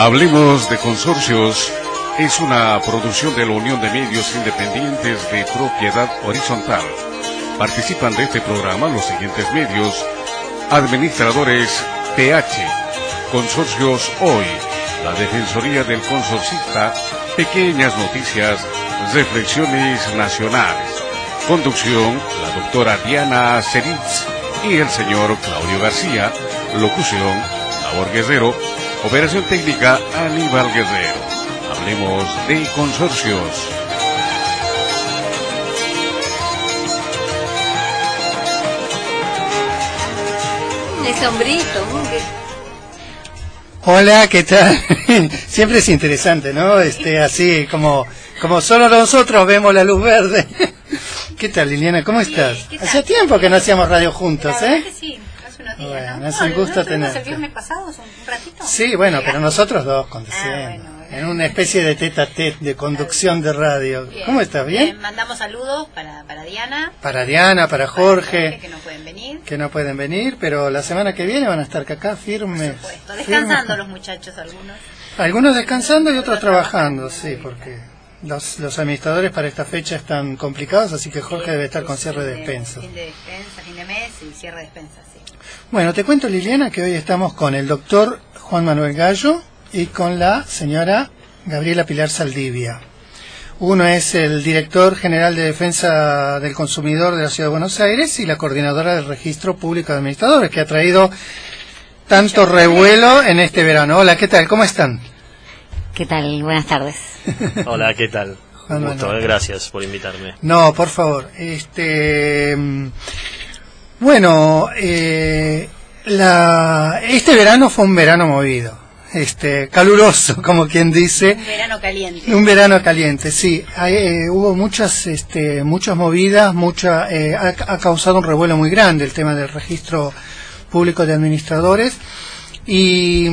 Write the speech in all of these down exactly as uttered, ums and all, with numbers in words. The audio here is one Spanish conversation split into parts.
Hablemos de Consorcios es una producción de la Unión de Medios Independientes de Propiedad Horizontal. Participan de este programa los siguientes medios: Administradores P H, Consorcios Hoy, la Defensoría del Consorcista, Pequeñas Noticias, Reflexiones Nacionales. Conducción, la doctora Diana Ceritz y el señor Claudio García. Locución, Labor Guerrero. Operación técnica, Aníbal Guerrero. Hablemos de Consorcios. El sombrito. Hola, ¿qué tal? Siempre es interesante, ¿no? Este, así como, como solo nosotros vemos la luz verde. ¿Qué tal, Liliana? ¿Cómo estás? Hacía tiempo que no hacíamos radio juntos, ¿eh? Que sí, hace unos días, bueno, ¿no? es un gusto ¿no tenerte. ¿El viernes pasado, un ratito? Sí, bueno, pero nosotros dos conduciendo. Ah, bueno, bueno. En una especie de tete a tete de conducción de radio. Bien. ¿Cómo estás? ¿Bien? Bien, mandamos saludos para, para Diana. Para Diana, para Jorge. Para Jorge, que no pueden venir. Que no pueden venir, pero la semana que viene van a estar acá firmes. Por supuesto, descansando firmes. los muchachos algunos. Algunos descansando y otros trabajando, sí, porque los, los administradores para esta fecha están complicados, así que Jorge debe estar con cierre de despensa. Fin de despensa, fin de mes y cierre de despensa, sí. Bueno, te cuento, Liliana, que hoy estamos con el doctor Juan Manuel Gallo y con la señora Gabriela Pilar Saldivia. Uno es el director general de Defensa del Consumidor de la Ciudad de Buenos Aires y la coordinadora del Registro Público de Administradores, que ha traído tanto revuelo en este verano. Hola, ¿qué tal? ¿Cómo están? ¿Qué tal? Buenas tardes. Hola, ¿qué tal? Juan Un gusto, Manuel. eh, gracias por invitarme. No, por favor. Este, bueno, eh, la, este verano fue un verano movido, este, caluroso, como quien dice. Un verano caliente. Un verano caliente, sí. Hay, eh, hubo muchas, este, muchas movidas, mucha, eh, ha, ha causado un revuelo muy grande el tema del registro público de administradores y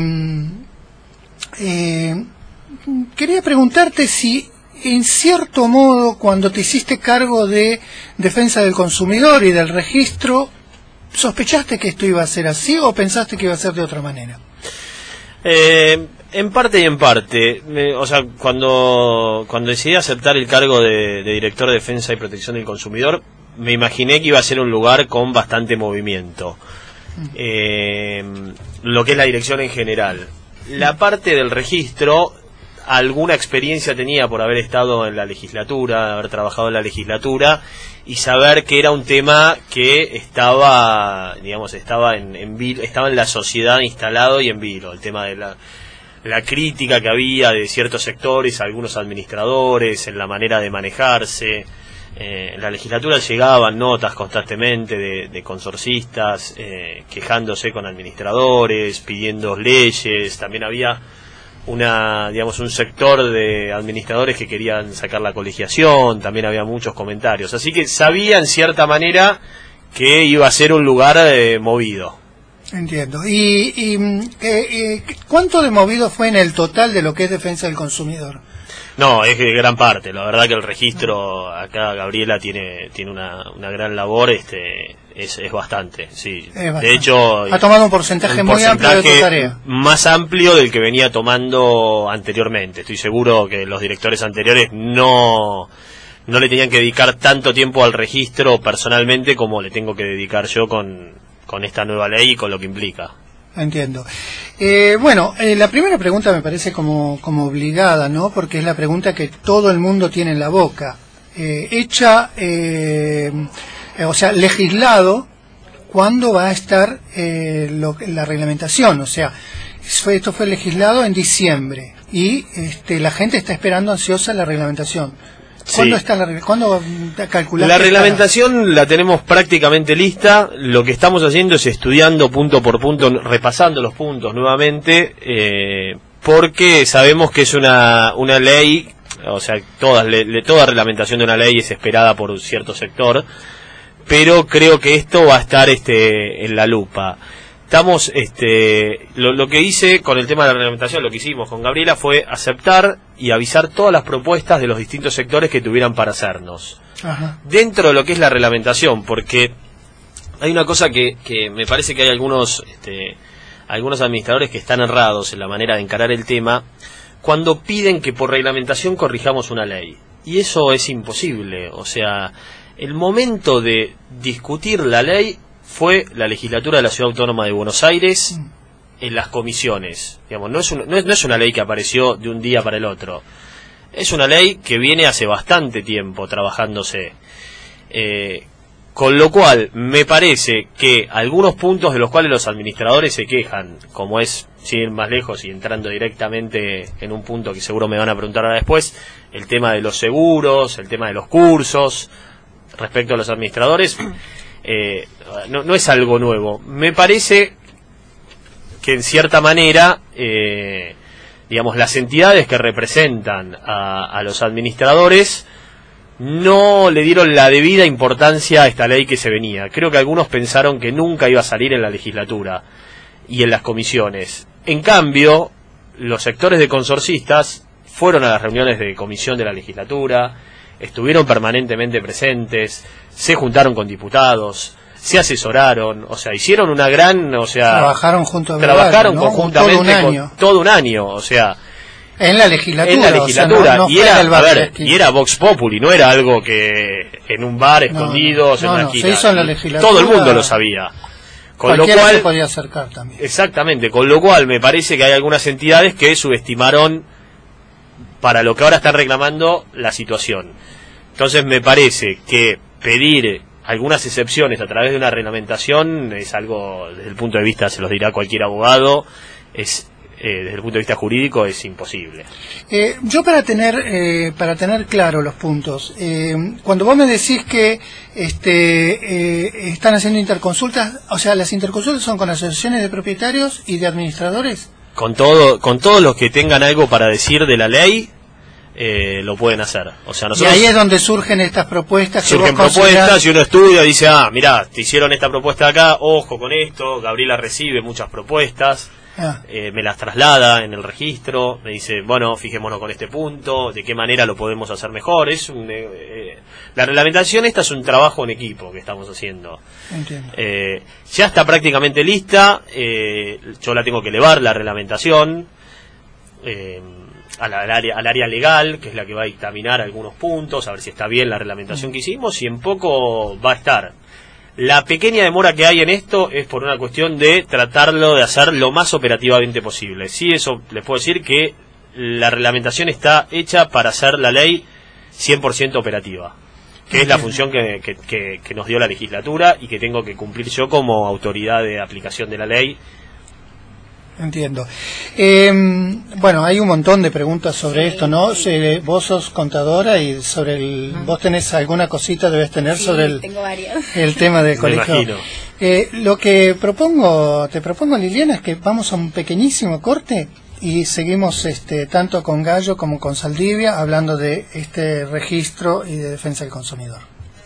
eh, quería preguntarte si en cierto modo cuando te hiciste cargo de Defensa del Consumidor y del registro, ¿sospechaste que esto iba a ser así o pensaste que iba a ser de otra manera? Eh, en parte y en parte. Me, o sea, cuando, cuando decidí aceptar el cargo de, de director de Defensa y Protección del Consumidor, me imaginé que iba a ser un lugar con bastante movimiento. Eh, lo que es la dirección en general. La parte del registro, alguna experiencia tenía por haber estado en la legislatura, haber trabajado en la legislatura y saber que era un tema que estaba, digamos, estaba en, en vilo, estaba en la sociedad instalado y en vilo. El tema de la, la crítica que había de ciertos sectores, algunos administradores, en la manera de manejarse. Eh, en la legislatura llegaban notas constantemente de, de consorcistas eh, quejándose con administradores, pidiendo leyes. También había una, digamos, un sector de administradores que querían sacar la colegiación. También había muchos comentarios. Así que sabía en cierta manera que iba a ser un lugar eh, movido. Entiendo. ¿Y, y eh, eh, cuánto de movido fue en el total de lo que es Defensa del Consumidor? No, es de gran parte. La verdad que el registro, acá Gabriela tiene tiene una, una gran labor, este es, es bastante, sí. Es bastante. De hecho, ha tomado un porcentaje un muy amplio de tu porcentaje tarea. más amplio del que venía tomando anteriormente. Estoy seguro que los directores anteriores no no le tenían que dedicar tanto tiempo al registro personalmente como le tengo que dedicar yo con, con esta nueva ley y con lo que implica. Entiendo. Eh, bueno, eh, la primera pregunta me parece como, como obligada, ¿no? Porque es la pregunta que todo el mundo tiene en la boca. Eh, hecha, eh, eh, o sea, legislado, ¿cuándo va a estar eh, lo, la reglamentación? O sea, fue, esto fue legislado en diciembre y este, la gente está esperando ansiosa la reglamentación. ¿Cuándo Sí. está la ¿Cuándo calcular? La reglamentación la tenemos prácticamente lista. Lo que estamos haciendo es estudiando punto por punto, repasando los puntos nuevamente, eh, porque sabemos que es una una ley, o sea, todas, le, toda reglamentación de una ley es esperada por un cierto sector, pero creo que esto va a estar este en la lupa. Estamos, este, lo, lo que hice con el tema de la reglamentación, lo que hicimos con Gabriela fue aceptar y avisar todas las propuestas de los distintos sectores que tuvieran para hacernos. Ajá. Dentro de lo que es la reglamentación, porque hay una cosa que, que me parece que hay algunos, este, algunos administradores que están errados en la manera de encarar el tema cuando piden que por reglamentación corrijamos una ley. Y eso es imposible. O sea, el momento de discutir la ley fue la legislatura de la Ciudad Autónoma de Buenos Aires en las comisiones. Digamos, no es, un, no es, no es una ley que apareció de un día para el otro. Es una ley que viene hace bastante tiempo trabajándose. Eh, con lo cual, me parece que algunos puntos de los cuales los administradores se quejan, como es, sin ir más lejos y entrando directamente en un punto que seguro me van a preguntar ahora después, el tema de los seguros, el tema de los cursos, respecto a los administradores, eh, no, no es algo nuevo. Me parece que en cierta manera, eh, digamos, las entidades que representan a, a los administradores no le dieron la debida importancia a esta ley que se venía. Creo que algunos pensaron que nunca iba a salir en la legislatura y en las comisiones. En cambio, los sectores de consorcistas fueron a las reuniones de comisión de la legislatura, estuvieron permanentemente presentes, se juntaron con diputados, se asesoraron, o sea, hicieron una gran, o sea, trabajaron juntos, trabajaron ¿no? conjuntamente todo un año. Con, todo un año, o sea, en la legislatura, en la legislatura, o sea, no, no y, era, el a ver, y era Vox Populi, no era algo que en un bar escondidos, no, en una no, esquina. se hizo en la legislatura, todo el mundo lo sabía. Con lo cual, se podía acercar también. Exactamente, con lo cual me parece que hay algunas entidades que subestimaron para lo que ahora están reclamando la situación. Entonces me parece que pedir algunas excepciones a través de una reglamentación es algo, desde el punto de vista, se los dirá cualquier abogado, es eh, desde el punto de vista jurídico es imposible. Eh, yo para tener eh, para tener claro los puntos, eh, cuando vos me decís que este eh, están haciendo interconsultas, o sea, las interconsultas son con asociaciones de propietarios y de administradores. Con todo, con todos los que tengan algo para decir de la ley, eh, lo pueden hacer. O sea, nosotros, y ahí es donde surgen estas propuestas. Que surgen vos propuestas considerás... y uno estudia, dice, ah, mirá, te hicieron esta propuesta acá, ojo con esto. Gabriela recibe muchas propuestas, ah. eh, me las traslada en el registro, me dice, bueno, fijémonos con este punto, de qué manera lo podemos hacer mejor. Es un, eh, la reglamentación esta es un trabajo en equipo que estamos haciendo. Entiendo. Eh, ya está prácticamente lista, eh, yo la tengo que elevar, la reglamentación, eh, al, al, área, al área legal, que es la que va a dictaminar algunos puntos, a ver si está bien la reglamentación que hicimos, y en poco va a estar. La pequeña demora que hay en esto es por una cuestión de tratarlo de hacer lo más operativamente posible. Sí, eso les puedo decir que la reglamentación está hecha para hacer la ley cien por ciento operativa, que es la función que, que, que, que nos dio la legislatura y que tengo que cumplir yo como autoridad de aplicación de la ley. Entiendo. Eh, bueno, hay un montón de preguntas sobre sí, esto, ¿no? Sí. Se, vos sos contadora y sobre el, uh-huh. vos tenés alguna cosita, debes tener sí, sobre el, tengo varias. el tema del Me colegio. imagino. Eh, lo que propongo, te propongo, Liliana, es que vamos a un pequeñísimo corte y seguimos este tanto con Gallo como con Saldivia hablando de este registro y de defensa del consumidor.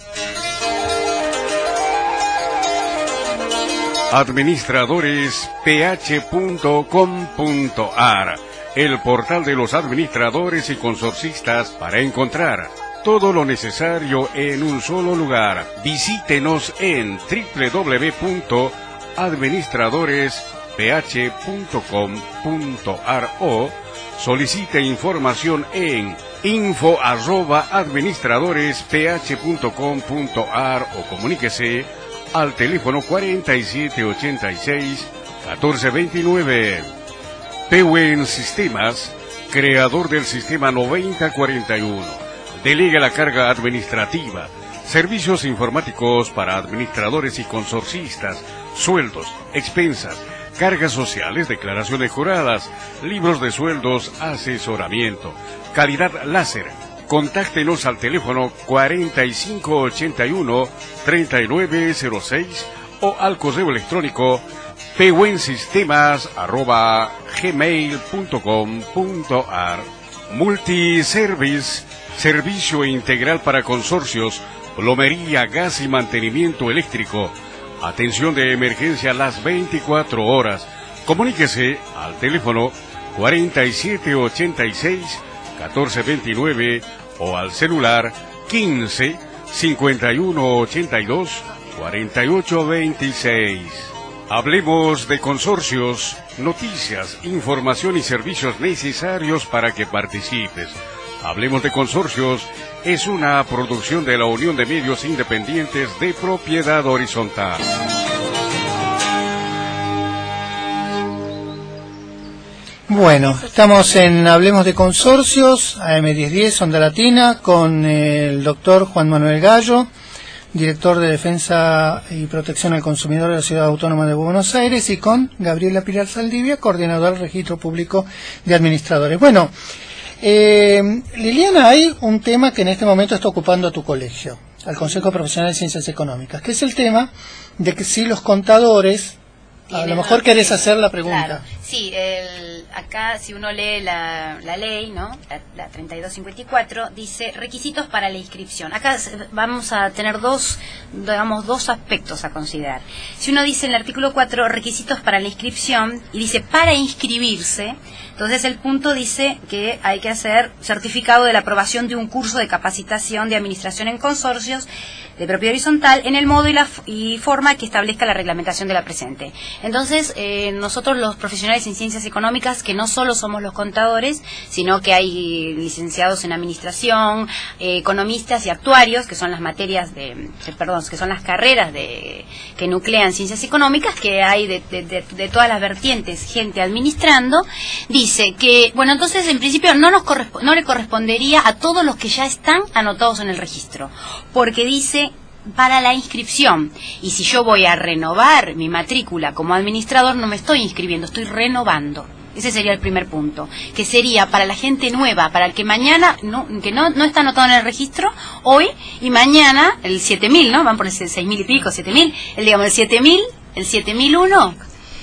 administradores p h punto com punto a r, el portal de los administradores y consorcistas para encontrar todo lo necesario en un solo lugar. Visítenos en doble u doble u doble u punto administradores p h punto com punto a r o solicite información en info arroba administradores p h punto com punto a r o comuníquese al teléfono cuarenta y siete ochenta y seis catorce veintinueve. Pewen Sistemas, creador del sistema noventa cuarenta y uno, delega la carga administrativa, servicios informáticos para administradores y consorcistas, sueldos, expensas, cargas sociales, declaraciones juradas, libros de sueldos, asesoramiento, calidad láser. Contáctenos al teléfono cuarenta y cinco ochenta y uno treinta y nueve cero seis o al correo electrónico pewensistemas arroba gmail punto com punto a r. Multiservice, servicio integral para consorcios, plomería, gas y mantenimiento eléctrico. Atención de emergencia las veinticuatro horas. Comuníquese al teléfono cuarenta y siete ochenta y seis catorce veintinueve o al celular quince cincuenta y uno ochenta y dos cuarenta y ocho veintiséis. Hablemos de consorcios, noticias, información y servicios necesarios para que participes. Hablemos de consorcios es una producción de la Unión de Medios Independientes de Propiedad Horizontal. Bueno, estamos en Hablemos de Consorcios, A M diez diez, Onda Latina, con el doctor Juan Manuel Gallo, director de Defensa y Protección al Consumidor de la Ciudad Autónoma de Buenos Aires, y con Gabriela Pilar Saldivia, coordinadora del Registro Público de Administradores. Bueno, eh, Liliana, hay un tema que en este momento está ocupando a tu colegio, al Consejo Profesional de Ciencias Económicas, que es el tema de que si los contadores, a lo mejor querés hacer la pregunta. Claro, sí, el, acá si uno lee la, la ley, ¿no? La, la treinta y dos cincuenta y cuatro, dice requisitos para la inscripción. Acá vamos a tener dos, digamos, dos aspectos a considerar. Si uno dice en el artículo cuatro requisitos para la inscripción y dice para inscribirse, entonces el punto dice que hay que hacer certificado de la aprobación de un curso de capacitación de administración en consorcios de propiedad horizontal en el modo y la y forma que establezca la reglamentación de la presente. Entonces, eh, nosotros los profesionales en ciencias económicas, que no solo somos los contadores, sino que hay licenciados en administración, eh, economistas y actuarios, que son las materias de, de, perdón, que son las carreras de que nuclean ciencias económicas, que hay de, de, de, de todas las vertientes, gente administrando, dice que, bueno, entonces en principio no nos corresp- no le correspondería a todos los que ya están anotados en el registro, porque dice para la inscripción, y si yo voy a renovar mi matrícula como administrador, no me estoy inscribiendo, estoy renovando. Ese sería el primer punto, que sería para la gente nueva, para el que mañana, no, que no, no está anotado en el registro, hoy y mañana, el siete mil, ¿no? Van por el seis mil y pico, siete mil, el, digamos, el siete mil, el siete mil uno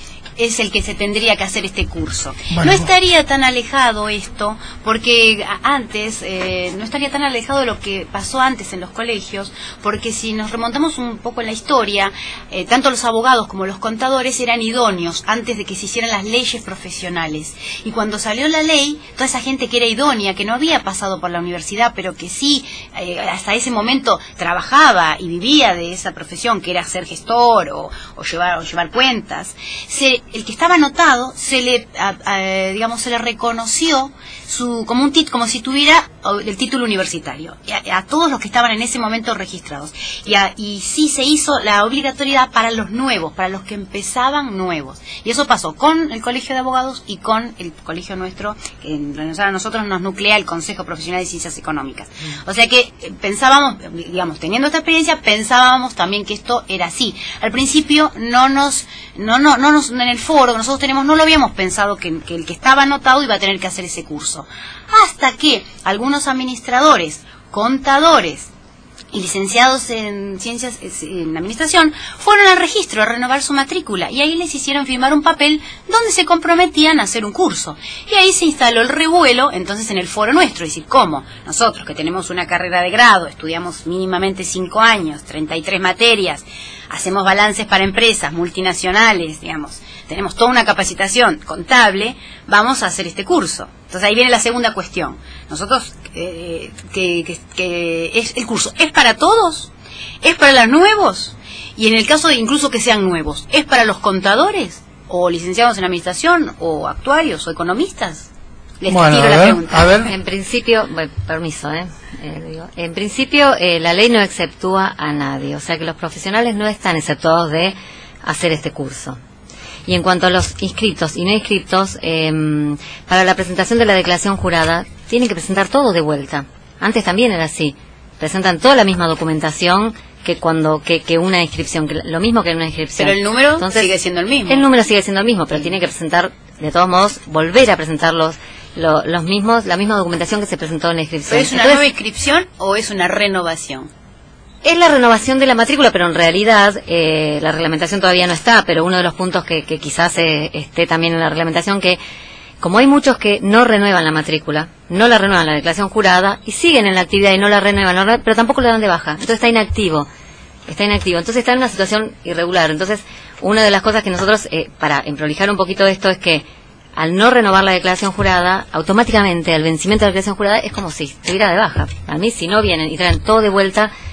es el que se tendría que hacer este curso. Bueno. No estaría tan alejado esto, porque antes, eh, no estaría tan alejado de lo que pasó antes en los colegios, porque si nos remontamos un poco en la historia, eh, tanto los abogados como los contadores eran idóneos antes de que se hicieran las leyes profesionales. Y cuando salió la ley, toda esa gente que era idónea, que no había pasado por la universidad, pero que sí, eh, hasta ese momento trabajaba y vivía de esa profesión, que era ser gestor o, o, llevar, o llevar cuentas, se el que estaba anotado se le a, a, digamos se le reconoció su como un tit, como si tuviera el título universitario a, a todos los que estaban en ese momento registrados, y, a, y sí se hizo la obligatoriedad para los nuevos, para los que empezaban nuevos, y eso pasó con el Colegio de Abogados y con el colegio nuestro, que a nosotros nos nuclea el Consejo Profesional de Ciencias Económicas. O sea que pensábamos, digamos, teniendo esta experiencia, pensábamos también que esto era así. Al principio no nos no no no nos en el foro que nosotros tenemos no lo habíamos pensado que, que el que estaba anotado iba a tener que hacer ese curso, hasta que algunos administradores, contadores y licenciados en ciencias en administración fueron al registro a renovar su matrícula, y ahí les hicieron firmar un papel donde se comprometían a hacer un curso, y ahí se instaló el revuelo entonces en el foro nuestro. Es decir, ¿cómo? Nosotros que tenemos una carrera de grado, estudiamos mínimamente cinco años, treinta y tres materias, hacemos balances para empresas multinacionales, digamos, tenemos toda una capacitación contable, vamos a hacer este curso. Entonces ahí viene la segunda cuestión. Nosotros, eh, que, que, que es el curso, ¿es para todos? ¿Es para los nuevos? Y en el caso de incluso que sean nuevos, ¿es para los contadores? ¿O licenciados en administración? ¿O actuarios? ¿O economistas? Les bueno, tiro a la ver, pregunta. A ver. En principio, bueno, permiso, ¿eh? Eh, digo, en principio eh, la ley no exceptúa a nadie, o sea que los profesionales no están exceptuados de hacer este curso. Y en cuanto a los inscritos y no inscritos, eh, para la presentación de la declaración jurada tienen que presentar todo de vuelta. Antes también era así, presentan toda la misma documentación que cuando que, que una inscripción, que lo mismo que en una inscripción. Pero el número Entonces, sigue siendo el mismo. El número sigue siendo el mismo, pero tiene que presentar, de todos modos, volver a presentar los, lo, los mismos, la misma documentación que se presentó en la inscripción. ¿Pero es una Entonces, nueva inscripción o es una renovación? es la renovación de la matrícula, pero en realidad eh, la reglamentación todavía no está, pero uno de los puntos que, que quizás eh, esté también en la reglamentación, que como hay muchos que no renuevan la matrícula, no la renuevan la declaración jurada y siguen en la actividad y no la renuevan, no la, pero tampoco le dan de baja, entonces está inactivo, está inactivo, entonces está en una situación irregular. Entonces, una de las cosas que nosotros, eh, para emprolijar un poquito esto, es que al no renovar la declaración jurada, automáticamente al vencimiento de la declaración jurada es como si estuviera de baja. A mí, si no vienen y traen todo de vuelta,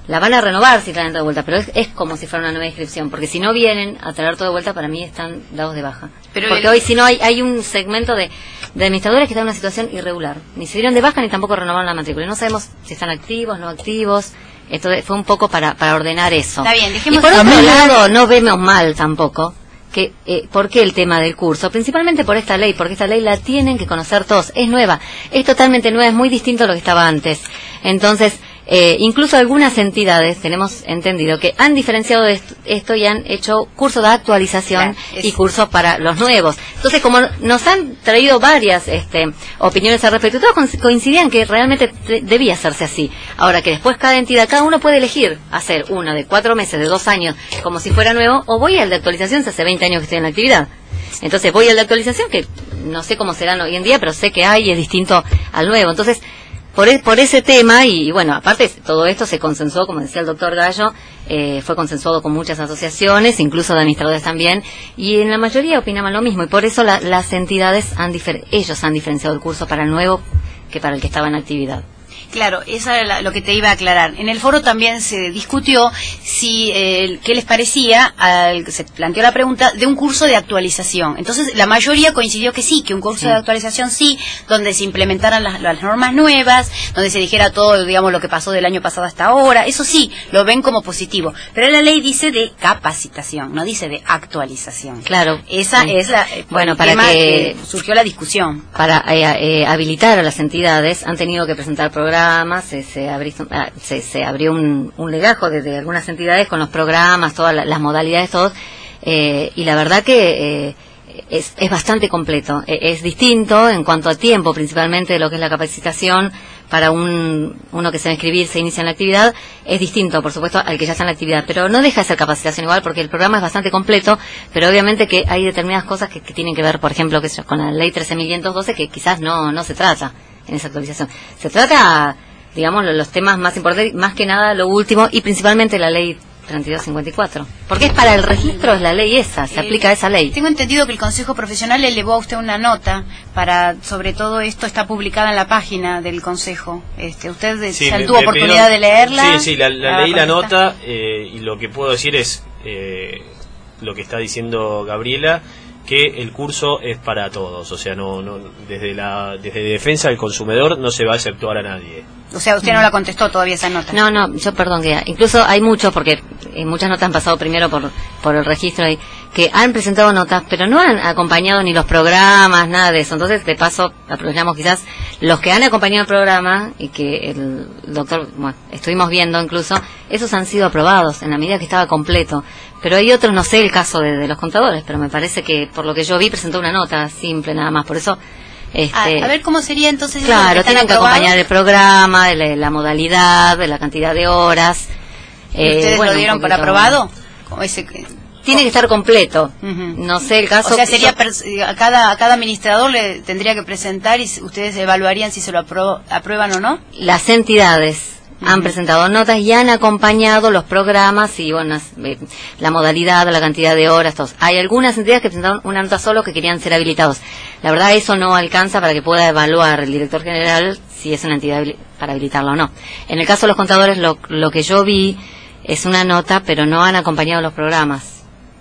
la van a renovar si traen todo de vuelta, pero es, es como si fuera una nueva inscripción, porque si no vienen a traer todo de vuelta, para mí están dados de baja. Pero porque el... hoy si no hay hay un segmento de, de administradores que están en una situación irregular. Ni se dieron de baja ni tampoco renovaron la matrícula. Y no sabemos si están activos, no activos. Esto fue un poco para, para ordenar eso. Está bien, dejemos y por otro lado, no vemos mal tampoco. Que, eh, ¿Por qué el tema del curso? Principalmente por esta ley, porque esta ley la tienen que conocer todos. Es nueva, es totalmente nueva, es muy distinto a lo que estaba antes. Entonces, eh, incluso algunas entidades, tenemos entendido, que han diferenciado de esto y han hecho cursos de actualización claro, y cursos para los nuevos. Entonces, como nos han traído varias este, opiniones al respecto, todos coincidían que realmente debía hacerse así. Ahora que después cada entidad, cada uno puede elegir hacer uno de cuatro meses, de dos años, como si fuera nuevo, o voy al de actualización, si hace veinte años que estoy en la actividad. Entonces voy al de actualización, que no sé cómo serán hoy en día, pero sé que hay y es distinto al nuevo. Entonces, Por, e, por ese tema, y, y bueno, aparte todo esto se consensuó, como decía el doctor Gallo, eh, fue consensuado con muchas asociaciones, incluso de administradores también, y en la mayoría opinaban lo mismo, y por eso la, las entidades, han difer ellos han diferenciado el curso para el nuevo que para el que estaba en actividad. Claro, eso era lo que te iba a aclarar. En el foro también se discutió si eh, qué les parecía, al, se planteó la pregunta de un curso de actualización. Entonces la mayoría coincidió que sí, que un curso sí. de actualización sí, donde se implementaran las, las normas nuevas, donde se dijera todo, digamos, lo que pasó del año pasado hasta ahora. Eso sí, lo ven como positivo. Pero la ley dice de capacitación, no dice de actualización. Claro. Esa sí. es la eh, bueno, para tema que, que surgió la discusión. Para eh, eh, habilitar a las entidades han tenido que presentar programas. Se, se, abrió, se, se abrió un, un legajo desde de algunas entidades con los programas, todas las, las modalidades, todos, eh, y la verdad que eh, es, es bastante completo. Eh, es distinto en cuanto a tiempo, principalmente de lo que es la capacitación para un uno que se va a inscribir, se inicia en la actividad, es distinto, por supuesto, al que ya está en la actividad, pero no deja de ser capacitación igual, porque el programa es bastante completo, pero obviamente que hay determinadas cosas que, que tienen que ver, por ejemplo, que con la ley trece mil quinientos doce, que quizás no, no se trata en esa actualización. Se trata, digamos, los temas más importantes, más que nada lo último, y principalmente la ley treinta y dos cincuenta y cuatro. Porque es para el registro, es la ley esa, se aplica esa ley. Tengo entendido que el Consejo Profesional le elevó a usted una nota para, sobre todo esto está publicada en la página del Consejo. Este, ¿Usted sí, me, tuvo me oportunidad pidieron, de leerla? Sí, sí, la, la leí la nota eh, y lo que puedo decir es eh, lo que está diciendo Gabriela, que el curso es para todos, o sea, no, no desde la desde defensa del consumidor no se va a exceptuar a nadie. O sea, usted no la contestó todavía esa nota. No, no, yo perdón, que incluso hay muchos, porque eh, muchas notas han pasado primero por por el registro, y que han presentado notas, pero no han acompañado ni los programas, nada de eso. Entonces, de paso, aprovechamos quizás los que han acompañado el programa, y que el doctor, bueno, estuvimos viendo incluso, esos han sido aprobados en la medida que estaba completo. Pero hay otros, no sé el caso de, de los contadores, pero me parece que, por lo que yo vi, presentó una nota simple nada más, por eso... Este, a, a ver cómo sería entonces. Claro, que tienen que acompañar el programa, de la, la modalidad, de la cantidad de horas. Eh, ¿Ustedes bueno, lo dieron por aprobado? Como ese, tiene que estar completo. Uh-huh. No sé el caso. O sea, sería yo, a cada a cada administrador le tendría que presentar y ustedes evaluarían si se lo apro, aprueban o no. Las entidades uh-huh. han presentado notas y han acompañado los programas y bueno, la modalidad, la cantidad de horas, todos. Hay algunas entidades que presentaron una nota solo que querían ser habilitados. La verdad, eso no alcanza para que pueda evaluar el director general si es una entidad para habilitarla o no. En el caso de los contadores, lo, lo que yo vi es una nota, pero no han acompañado los programas.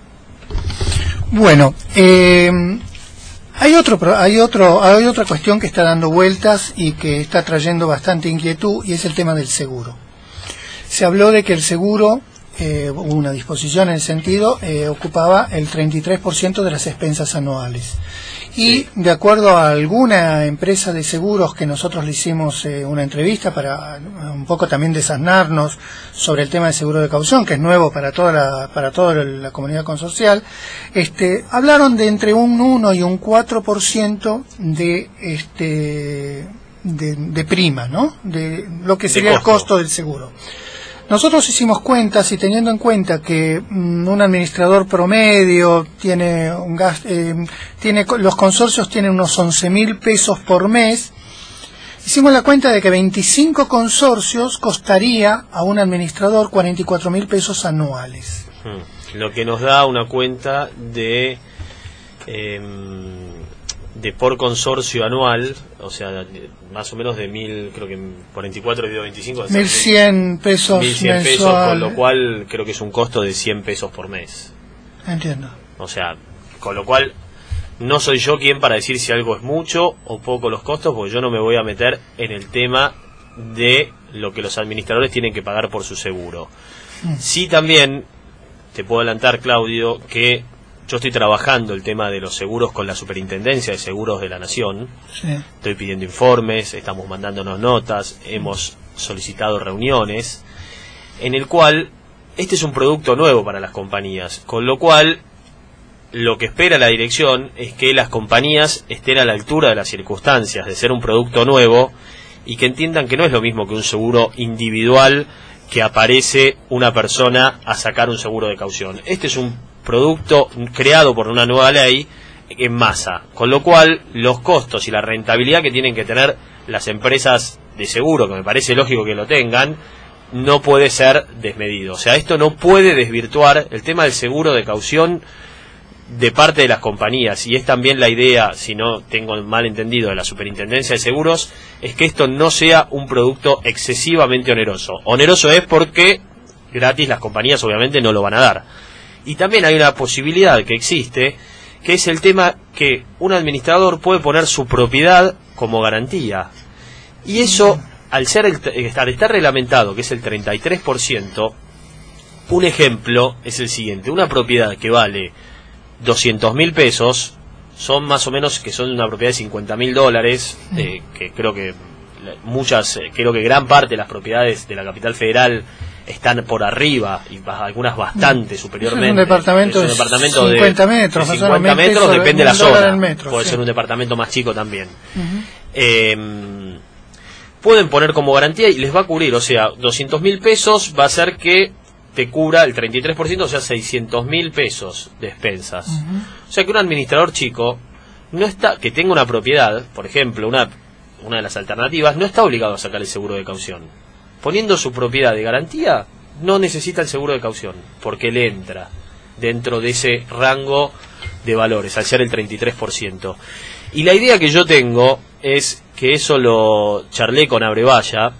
Bueno, eh, hay otro, hay otro, hay otra cuestión que está dando vueltas y que está trayendo bastante inquietud, y es el tema del seguro. Se habló de que el seguro, eh, hubo una disposición en el sentido, eh, ocupaba el treinta y tres por ciento de las expensas anuales. Y de acuerdo a alguna empresa de seguros que nosotros le hicimos eh, una entrevista para un poco también desasnarnos sobre el tema del seguro de caución, que es nuevo para toda la, para toda la comunidad consorcial, este, hablaron de entre un uno y un cuatro por ciento de este de, de prima, ¿no? De lo que sería el costo del seguro. Nosotros hicimos cuentas y teniendo en cuenta que mm, un administrador promedio tiene un gasto, eh, tiene los consorcios tienen unos once mil pesos por mes, hicimos la cuenta de que veinticinco consorcios costaría a un administrador cuarenta y cuatro mil pesos anuales. Lo que nos da una cuenta de eh, de por consorcio anual, o sea, de, más o menos de mil, creo que cuarenta y cuatro dividido veinticinco, mil cien pesos mil cien pesos, mensual. con lo cual creo que es un costo de cien pesos por mes. Entiendo. O sea, con lo cual no soy yo quien para decir si algo es mucho o poco los costos, porque yo no me voy a meter en el tema de lo que los administradores tienen que pagar por su seguro. Mm. Sí, también te puedo adelantar, Claudio, que yo estoy trabajando el tema de los seguros con la Superintendencia de Seguros de la Nación. Sí. Estoy pidiendo informes, estamos mandándonos notas, hemos solicitado reuniones, en el cual este es un producto nuevo para las compañías, con lo cual lo que espera la dirección es que las compañías estén a la altura de las circunstancias, de ser un producto nuevo, y que entiendan que no es lo mismo que un seguro individual que aparece una persona a sacar un seguro de caución. Este es un producto creado por una nueva ley en masa, con lo cual los costos y la rentabilidad que tienen que tener las empresas de seguro, que me parece lógico que lo tengan, no puede ser desmedido. O sea, esto no puede desvirtuar el tema del seguro de caución de parte de las compañías, y es también la idea, si no tengo mal entendido, de la Superintendencia de Seguros, es que esto no sea un producto excesivamente oneroso. Oneroso es porque gratis las compañías obviamente no lo van a dar. Y también hay una posibilidad que existe, que es el tema que un administrador puede poner su propiedad como garantía. Y eso, al ser el, al estar reglamentado, que es el treinta y tres por ciento, un ejemplo es el siguiente: una propiedad que vale doscientos mil pesos, son más o menos, que son una propiedad de cincuenta mil dólares, eh, que creo que muchas, eh, creo que gran parte de las propiedades de la capital federal están por arriba, y algunas bastante superiormente. Es un departamento, es un departamento de cincuenta metros, de cincuenta metros, depende de la zona, metro, puede sí. ser un departamento más chico también. Uh-huh. eh, pueden poner como garantía y les va a cubrir, o sea, doscientos mil pesos va a ser que te cubra el treinta y tres por ciento, o sea, seiscientos mil pesos de expensas. Uh-huh. O sea que un administrador chico no está, que tenga una propiedad, por ejemplo, una, una de las alternativas, no está obligado a sacar el seguro de caución. Poniendo su propiedad de garantía, no necesita el seguro de caución, porque le entra dentro de ese rango de valores, al ser el treinta y tres por ciento. Y la idea que yo tengo es que eso lo charlé con Abrevaya.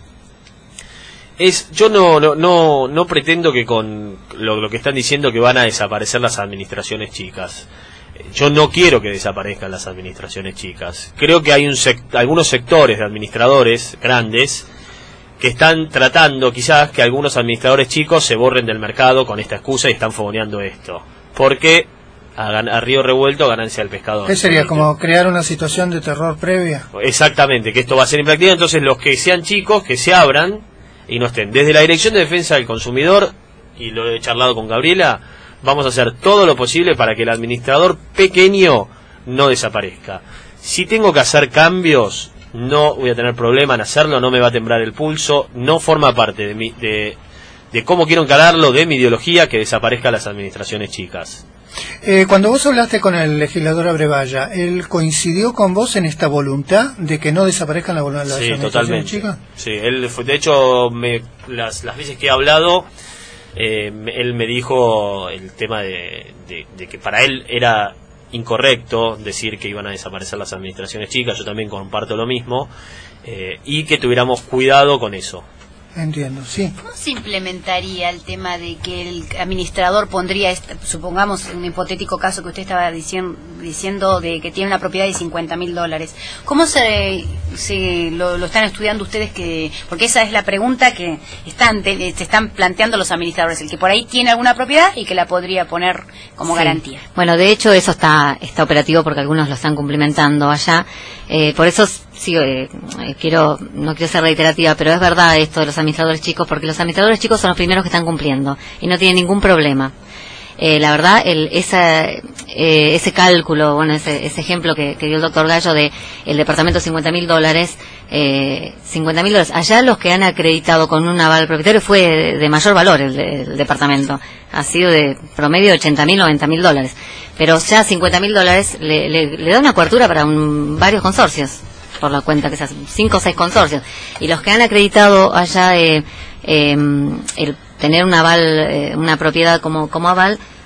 Es, yo no, no, no, no pretendo que con lo, lo que están diciendo que van a desaparecer las administraciones chicas. Yo no quiero que desaparezcan las administraciones chicas. Creo que hay un sec- algunos sectores de administradores grandes que están tratando quizás que algunos administradores chicos se borren del mercado con esta excusa y están fogoneando esto. Porque a, a río revuelto ganancia del pescador. ¿Qué sería? ¿Como crear una situación de terror previa? Exactamente, que esto va a ser impracticable. Entonces los que sean chicos, que se abran y no estén. Desde la Dirección de Defensa del Consumidor, y lo he charlado con Gabriela, vamos a hacer todo lo posible para que el administrador pequeño no desaparezca. Si tengo que hacer cambios, no voy a tener problema en hacerlo, no me va a temblar el pulso, no forma parte de mi, de, de cómo quiero encararlo, de mi ideología, que desaparezcan las administraciones chicas. Eh, cuando vos hablaste con el legislador Abrevaya, ¿él coincidió con vos en esta voluntad de que no desaparezcan las, las sí, administraciones totalmente. chicas? Sí, él fue, de hecho, me, las, las veces que he hablado, eh, él me dijo el tema de, de, de que para él era incorrecto decir que iban a desaparecer las administraciones chicas. Yo también comparto lo mismo, eh, y que tuviéramos cuidado con eso. Entiendo, sí. ¿Cómo se implementaría el tema de que el administrador pondría, este, supongamos un hipotético caso que usted estaba diciendo, diciendo de que tiene una propiedad de cincuenta mil dólares? ¿Cómo se, se lo, lo están estudiando ustedes? Que porque esa es la pregunta que están te, se están planteando los administradores, el que por ahí tiene alguna propiedad y que la podría poner como sí. garantía. Bueno, de hecho eso está está operativo porque algunos lo están cumplimentando allá. Eh, por eso sí, eh, quiero no quiero ser reiterativa, pero es verdad esto de los administradores chicos, porque los administradores chicos son los primeros que están cumpliendo y no tienen ningún problema. Eh, la verdad, el, esa, eh, ese cálculo, bueno, ese, ese ejemplo que, que dio el doctor Gallo de el departamento cincuenta mil dólares, eh, cincuenta mil dólares, allá los que han acreditado con un aval propietario fue de, de mayor valor el, el departamento, ha sido de promedio de ochenta mil, noventa mil dólares, pero ya cincuenta mil dólares le, le, le da una cobertura para un, varios consorcios, por la cuenta que se hacen, cinco o seis consorcios, y los que han acreditado allá eh, eh, el tener un aval, eh, una propiedad como, como aval,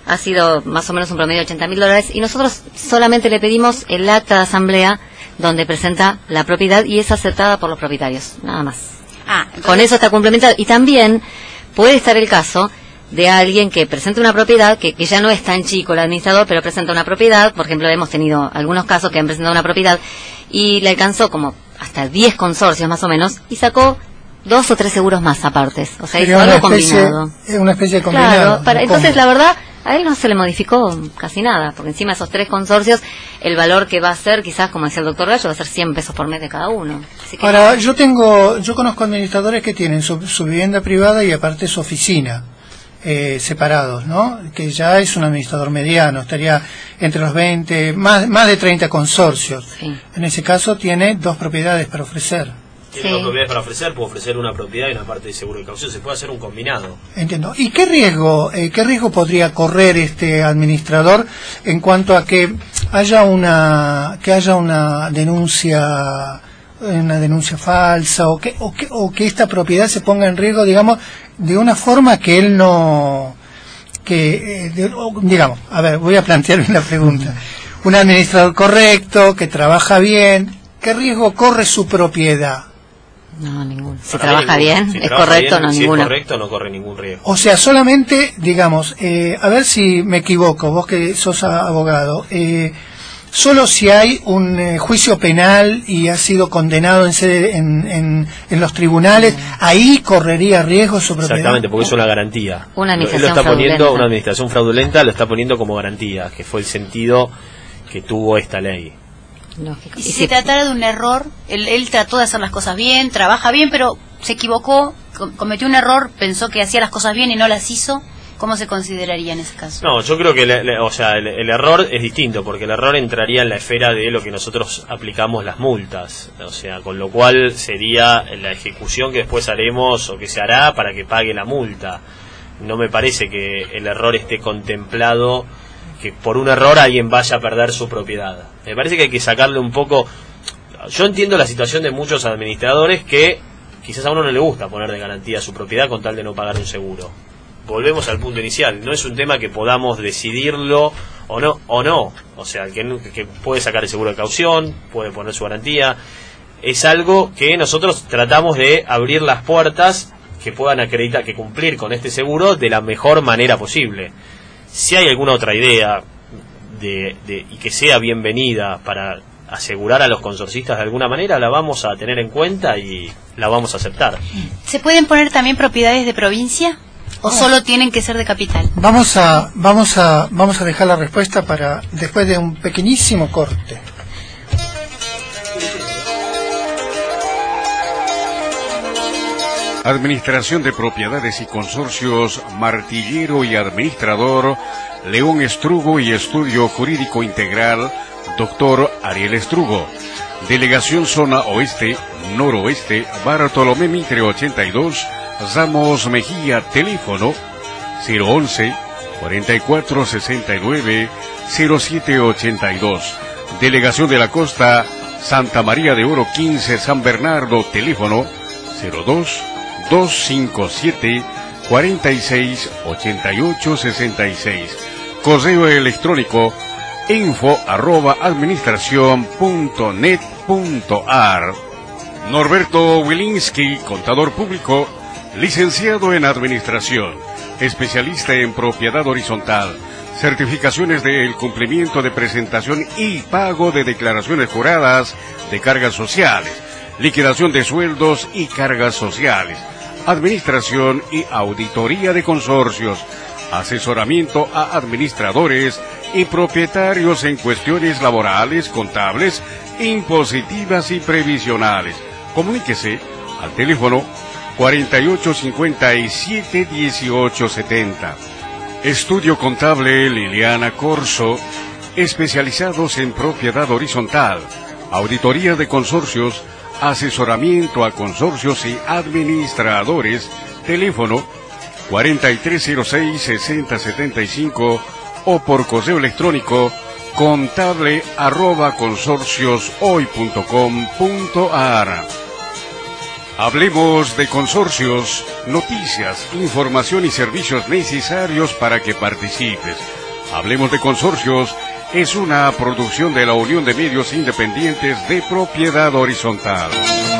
ha sido más o menos un promedio de ochenta mil dólares, y nosotros solamente le pedimos el acta de asamblea donde presenta la propiedad y es aceptada por los propietarios, nada más. Ah, entonces... Con eso está complementado. Y también puede estar el caso de alguien que presenta una propiedad, que, que ya no es tan chico el administrador, pero presenta una propiedad. Por ejemplo, hemos tenido algunos casos que han presentado una propiedad y le alcanzó como hasta diez consorcios más o menos y sacó dos o tres seguros más apartes. O sea, hizo algo combinado. Es una especie de combinado. Claro, para, entonces la verdad, a él no se le modificó casi nada, porque encima de esos tres consorcios, el valor que va a ser, quizás, como decía el doctor Gallo, va a ser cien pesos por mes de cada uno. Así que Ahora, yo tengo, yo conozco administradores que tienen su, su vivienda privada y aparte su oficina. Eh, separados, ¿no? Que ya es un administrador mediano, estaría entre los veinte, más, más de treinta consorcios. Sí. En ese caso tiene dos propiedades para ofrecer. Tiene Sí. dos propiedades para ofrecer, puede ofrecer una propiedad y una parte de seguro de caución, se puede hacer un combinado. Entiendo. ¿Y qué riesgo, eh, qué riesgo podría correr este administrador en cuanto a que haya una, que haya una denuncia, una denuncia falsa o que, o que, o que esta propiedad se ponga en riesgo, digamos, de una forma que él no, que, eh, de- o, digamos, a ver, voy a plantear una pregunta. Un administrador correcto, que trabaja bien, ¿qué riesgo corre su propiedad? no, ninguno. Si Para mí trabaja ninguno. bien, Si es trabaja correcto, bien, no si ninguno. es correcto, no corre ningún riesgo. O sea, solamente, digamos, eh, a ver si me equivoco, vos que sos a- abogado, eh, solo si hay un eh, juicio penal y ha sido condenado en, sede- en, en, en los tribunales, ahí correría riesgo su propiedad. Exactamente, porque es una garantía. Una Él lo administración está poniendo, fraudulenta. una administración fraudulenta lo está poniendo como garantía, que fue el sentido que tuvo esta ley. Lógico. Y Y si si- se tratara de un error, él, él trató de hacer las cosas bien, trabaja bien, pero se equivocó, com- cometió un error, pensó que hacía las cosas bien y no las hizo, ¿cómo se consideraría en ese caso? No, yo creo que le- le- o sea, el, el error es distinto, porque el error entraría en la esfera de lo que nosotros aplicamos las multas, o sea, con lo cual sería la ejecución que después haremos o que se hará para que pague la multa. No me parece que el error esté contemplado, que por un error alguien vaya a perder su propiedad. Me parece que hay que sacarle un poco... Yo entiendo la situación de muchos administradores que quizás a uno no le gusta poner de garantía su propiedad con tal de no pagar un seguro. Volvemos al punto inicial, no es un tema que podamos decidirlo o no, o no. O sea, el que, no- que puede sacar el seguro de caución, puede poner su garantía, es algo que nosotros tratamos de abrir las puertas que puedan acreditar, que cumplir con este seguro de la mejor manera posible. Si hay alguna otra idea de, de, y que sea bienvenida para asegurar a los consorcistas de alguna manera, la vamos a tener en cuenta y la vamos a aceptar. ¿Se pueden poner también propiedades de provincia o solo tienen que ser de capital? Vamos a, vamos a, vamos a dejar la respuesta para después de un pequeñísimo corte. Administración de Propiedades y Consorcios, Martillero y Administrador, León Estrugo y Estudio Jurídico Integral, doctor Ariel Estrugo. Delegación Zona Oeste, Noroeste, Bartolomé Mitre ochenta y dos, Ramos Mejía, teléfono cero once, cuarenta y cuatro sesenta y nueve, cero siete ochenta y dos. Delegación de la Costa, Santa María de Oro quince, San Bernardo, teléfono cero dos, dos cinco siete, cuarenta y seis, ochenta y ocho sesenta y seis. Correo electrónico info arroba administración punto net punto ar. Norberto Wilinski, contador público, licenciado en administración, especialista en propiedad horizontal, certificaciones del cumplimiento de presentación y pago de declaraciones juradas de cargas sociales, liquidación de sueldos y cargas sociales, administración y auditoría de consorcios, asesoramiento a administradores y propietarios en cuestiones laborales, contables, impositivas y previsionales. Comuníquese al teléfono cuarenta y ocho cincuenta y siete dieciocho setenta. Estudio Contable Liliana Corso, especializados en propiedad horizontal, auditoría de consorcios, asesoramiento a consorcios y administradores, teléfono cuarenta y tres cero seis, sesenta setenta y cinco o por correo electrónico contable arroba consorcios hoy punto com punto ar. Hablemos de consorcios, noticias, información y servicios necesarios para que participes. Hablemos de Consorcios es una producción de la Unión de Medios Independientes de Propiedad Horizontal.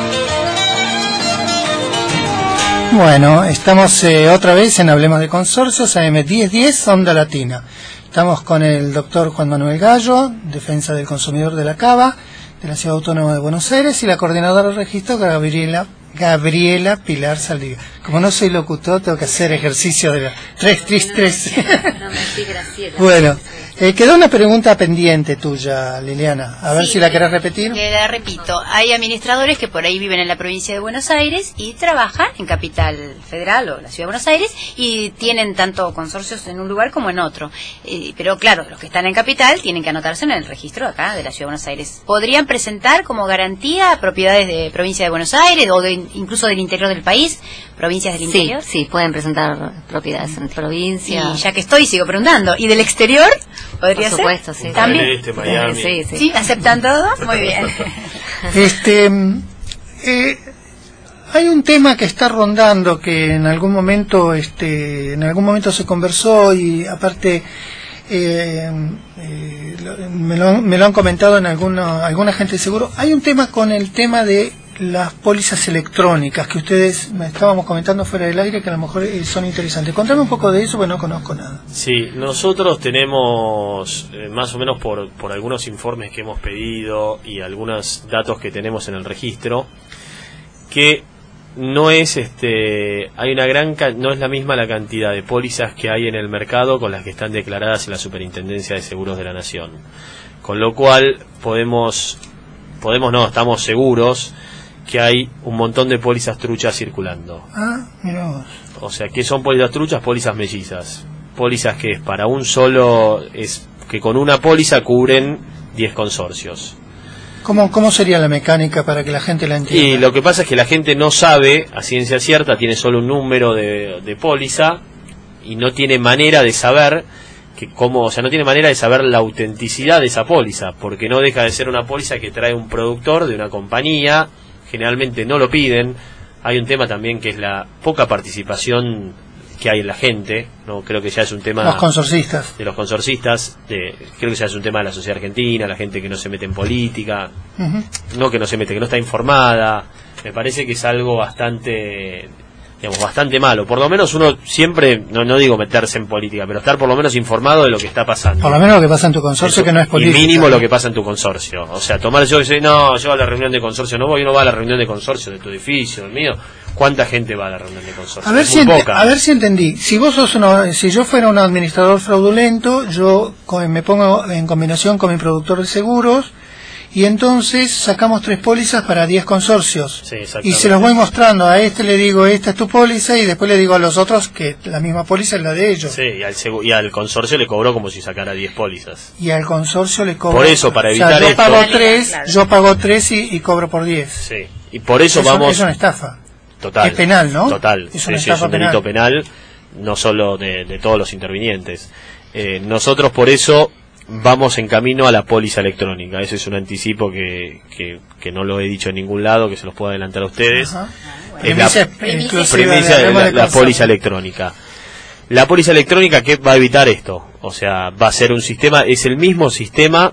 Bueno, estamos eh, otra vez en Hablemos de Consorcios, A M diez diez, Onda Latina. Estamos con el doctor Juan Manuel Gallo, Defensa del Consumidor de la Cava, de la Ciudad Autónoma de Buenos Aires, y la coordinadora de registro, Gabriela Gabriela Pilar Saldivia. Como no soy locutor, tengo que hacer ejercicio de la tres, tres, tres. No, me estoy Graciela. Bueno, eh, quedó una pregunta pendiente tuya, Liliana. A ver Sí, si la querés repetir. Le la repito. Hay administradores que por ahí viven en la provincia de Buenos Aires y trabajan en Capital Federal o la Ciudad de Buenos Aires y tienen tanto consorcios en un lugar como en otro. Eh, pero claro, los que están en Capital tienen que anotarse en el registro acá de la Ciudad de Buenos Aires. ¿Podrían presentar como garantía propiedades de provincia de Buenos Aires o de, incluso del interior del país? Provincias del Sí, interior. sí, pueden presentar propiedades en provincia. Y ya que estoy, sigo preguntando. ¿Y del exterior? ¿Podría Por ser? supuesto, sí. ¿También? Este, Miami. Sí, sí. ¿Sí? ¿Aceptan todo? Muy bien. Este, eh, hay un tema que está rondando que en algún momento, este, en algún momento se conversó y aparte eh, eh, lo- me, lo, han- me lo han comentado en alguna alguna gente de seguro. Hay un tema con el tema de las pólizas electrónicas que ustedes me estábamos comentando fuera del aire que a lo mejor eh, son interesantes. Contame un poco de eso, porque no conozco nada. Sí, nosotros tenemos, eh, más o menos por, por algunos informes que hemos pedido y algunos datos que tenemos en el registro, que no es este hay una gran ca- no es la misma la cantidad de pólizas que hay en el mercado con las que están declaradas en la Superintendencia de Seguros de la Nación. Con lo cual podemos podemos no, estamos seguros que hay un montón de pólizas truchas circulando. Ah, mira vos. O sea, ¿qué son pólizas truchas? Pólizas mellizas. Pólizas que es para un solo, es que con una póliza cubren diez consorcios. ¿Cómo, ¿Cómo sería la mecánica para que la gente la entienda? Y lo que pasa es que la gente no sabe, a ciencia cierta, tiene solo un número de, de póliza y no tiene manera de saber que cómo, o sea, no tiene manera de saber la autenticidad de esa póliza, porque no deja de ser una póliza que trae un productor de una compañía, generalmente no lo piden. Hay un tema también que es la poca participación que hay en la gente, no creo que ya es un tema Los consorcistas. de los consorcistas, de, creo que ya es un tema de la sociedad argentina, la gente que no se mete en política, Ujú. no que no se mete, que no está informada. Me parece que es algo bastante, digamos, bastante malo. Por lo menos uno siempre, no, no digo meterse en política, pero estar por lo menos informado de lo que está pasando. Por lo menos lo que pasa en tu consorcio, Eso, que no es política. Y mínimo lo que pasa en tu consorcio. O sea, tomar yo que sé, no, yo a la reunión de consorcio no voy, uno va a la reunión de consorcio de tu edificio, el mío. ¿Cuánta gente va a la reunión de consorcio? A ver, Es si muy ente- poca. a ver si entendí. Si vos sos una- si yo fuera un administrador fraudulento, yo co- me pongo en combinación con mi productor de seguros y entonces sacamos tres pólizas para diez consorcios. Sí, exactamente. Y se los voy mostrando. A este le digo, esta es tu póliza, y después le digo a los otros que la misma póliza es la de ellos. Sí, y al, segu- y al consorcio le cobró como si sacara diez pólizas. Y al consorcio le cobro. Por eso, para O sea, evitar yo esto- pago tres, Claro. yo pago tres y, y cobro por diez. Sí, y por eso, Eso vamos... es una estafa. Total. Es penal, ¿no? Total. Es Sí, una sí, es estafa un delito penal, no solo de, de todos los intervinientes. Eh, nosotros por eso vamos en camino a la póliza electrónica. Ese es un anticipo que, que, que no lo he dicho en ningún lado, que se los puedo adelantar a ustedes. Ajá. Es la Primicia primicia exclusiva primicia de Hablemos la, de la Consorcio. póliza electrónica. La póliza electrónica, ¿qué va a evitar esto? O sea, va a ser un sistema, es el mismo sistema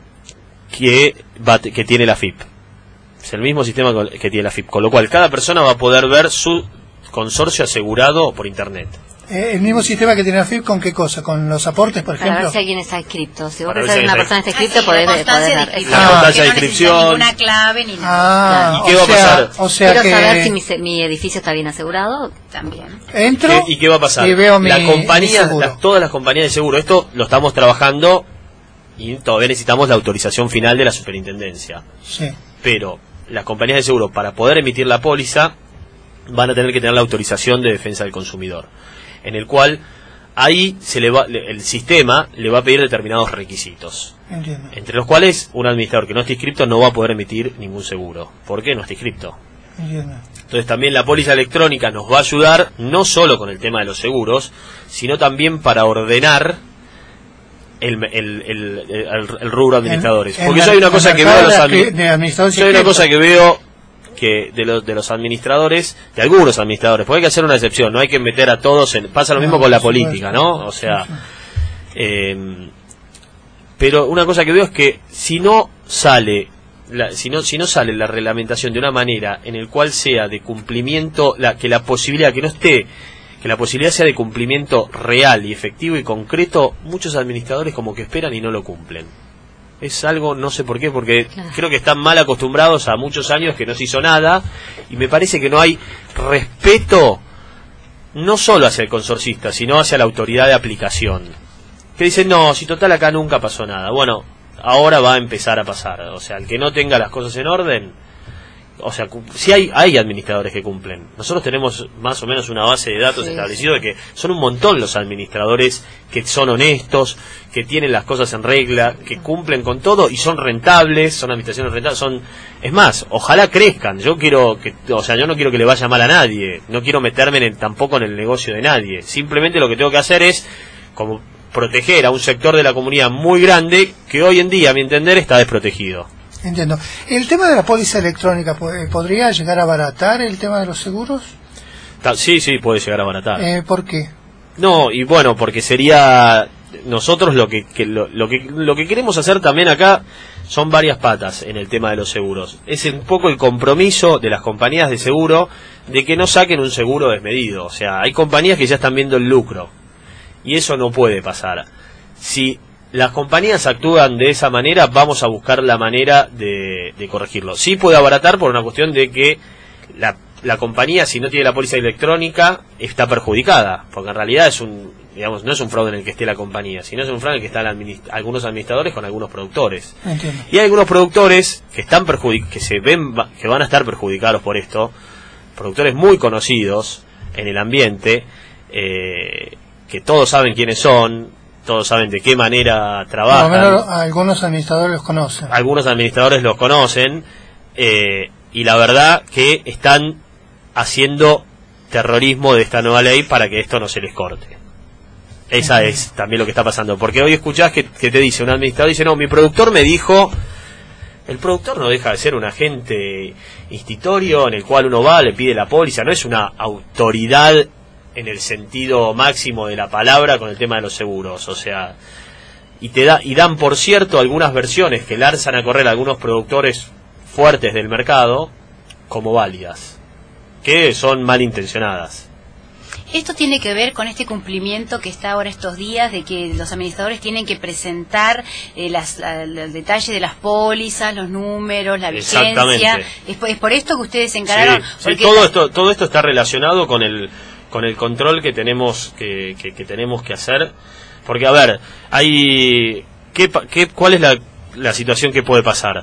que, va, que tiene la F I P. Es el mismo sistema con- que tiene la F I P, con lo cual cada persona va a poder ver su consorcio asegurado por internet. Eh, el mismo sistema que tiene la F I P, ¿con qué cosa? ¿Con los aportes, por Para ejemplo? ver si alguien está inscripto. Si vos Para ver querés si que una alguien persona está Ah, inscrita, sí, podés, la constancia podés de dar. inscripción. La constancia de Que no necesita inscripción. ninguna clave ni nada. Ah, ¿Y qué o va a sea, pasar? O sea Quiero que saber si mi, se- mi edificio está bien asegurado. También. entro ¿Qué- ¿Y qué va a pasar? y veo mi, la mi compañía, seguro. las- todas las compañías de seguro, esto lo estamos trabajando y todavía necesitamos la autorización final de la superintendencia. Sí. Pero las compañías de seguro, para poder emitir la póliza, van a tener que tener la autorización de defensa del consumidor, en el cual ahí se le va, le- el sistema le va a pedir determinados requisitos, Entiendo. entre los cuales un administrador que no esté inscripto no va a poder emitir ningún seguro. ¿Por qué no está inscripto? Entiendo. Entonces también la póliza electrónica nos va a ayudar no solo con el tema de los seguros, sino también para ordenar el, el, el, el, el rubro administradores. El- Porque el yo hay una mer- cosa el que veo mercado de los de admi- admi- de administradores yo hay una inscritos. cosa que veo que de los de los administradores, de algunos administradores, porque hay que hacer una excepción, no hay que meter a todos en, pasa lo mismo No, con la por supuesto. política, ¿no? O sea, Sí, sí. eh, pero una cosa que veo es que si no sale la, si no si no sale la reglamentación de una manera en el cual sea de cumplimiento, la, que la posibilidad que no esté que la posibilidad sea de cumplimiento real y efectivo y concreto, muchos administradores como que esperan y no lo cumplen. Es algo, no sé por qué, porque claro, creo que están mal acostumbrados a muchos años que no se hizo nada, y me parece que no hay respeto no solo hacia el consorcista, sino hacia la autoridad de aplicación, que dicen, no, si total acá nunca pasó nada. Bueno, ahora va a empezar a pasar. O sea, el que no tenga las cosas en orden, o sea, si hay hay administradores que cumplen. Nosotros tenemos más o menos una base de datos sí, establecido de que son un montón los administradores que son honestos, que tienen las cosas en regla, que cumplen con todo y son rentables, son administraciones rentables, son, es más, ojalá crezcan. Yo quiero que, o sea, yo no quiero que le vaya mal a nadie, no quiero meterme en el, tampoco en el negocio de nadie. Simplemente lo que tengo que hacer es como proteger a un sector de la comunidad muy grande que hoy en día, a mi entender, está desprotegido. Entiendo. ¿El tema de la póliza electrónica podría llegar a abaratar el tema de los seguros? Sí, sí, puede llegar a abaratar. Eh, ¿Por qué? No, y bueno, porque sería nosotros lo que, que lo, lo que lo que queremos hacer también acá son varias patas en el tema de los seguros. Es un poco el compromiso de las compañías de seguro de que no saquen un seguro desmedido. O sea, hay compañías que ya están viendo el lucro y eso no puede pasar. Si las compañías actúan de esa manera, vamos a buscar la manera de, de corregirlo. Sí puede abaratar por una cuestión de que la, la compañía, si no tiene la póliza electrónica, está perjudicada, porque en realidad es un, digamos, no es un fraude en el que esté la compañía, sino es un fraude en el que están administ- algunos administradores con algunos productores. Entiendo. Y hay algunos productores que están perjudic- que se ven que van a estar perjudicados por esto, productores muy conocidos en el ambiente, eh, que todos saben quiénes son, todos saben de qué manera trabajan. Por lo menos algunos administradores los conocen. Algunos administradores los conocen, eh, y la verdad que están haciendo terrorismo de esta nueva ley para que esto no se les corte. Esa uh-huh. es también lo que está pasando, porque hoy escuchás que, que te dice un administrador, dice, no, mi productor me dijo... El productor no deja de ser un agente institutorio en el cual uno va, le pide la póliza, no es una autoridad en el sentido máximo de la palabra con el tema de los seguros, o sea, y te da y dan por cierto algunas versiones que lanzan a correr algunos productores fuertes del mercado como válidas, que son malintencionadas. Esto tiene que ver con este cumplimiento que está ahora estos días de que los administradores tienen que presentar eh, las, la, el detalle de las pólizas, los números, la vigencia. Es por, es por esto que ustedes se encargaron. Sí, sí, todo esto todo esto está relacionado con el con el control que tenemos que, que, que tenemos que hacer, porque a ver, hay ¿qué, qué, ¿cuál es la, la situación que puede pasar?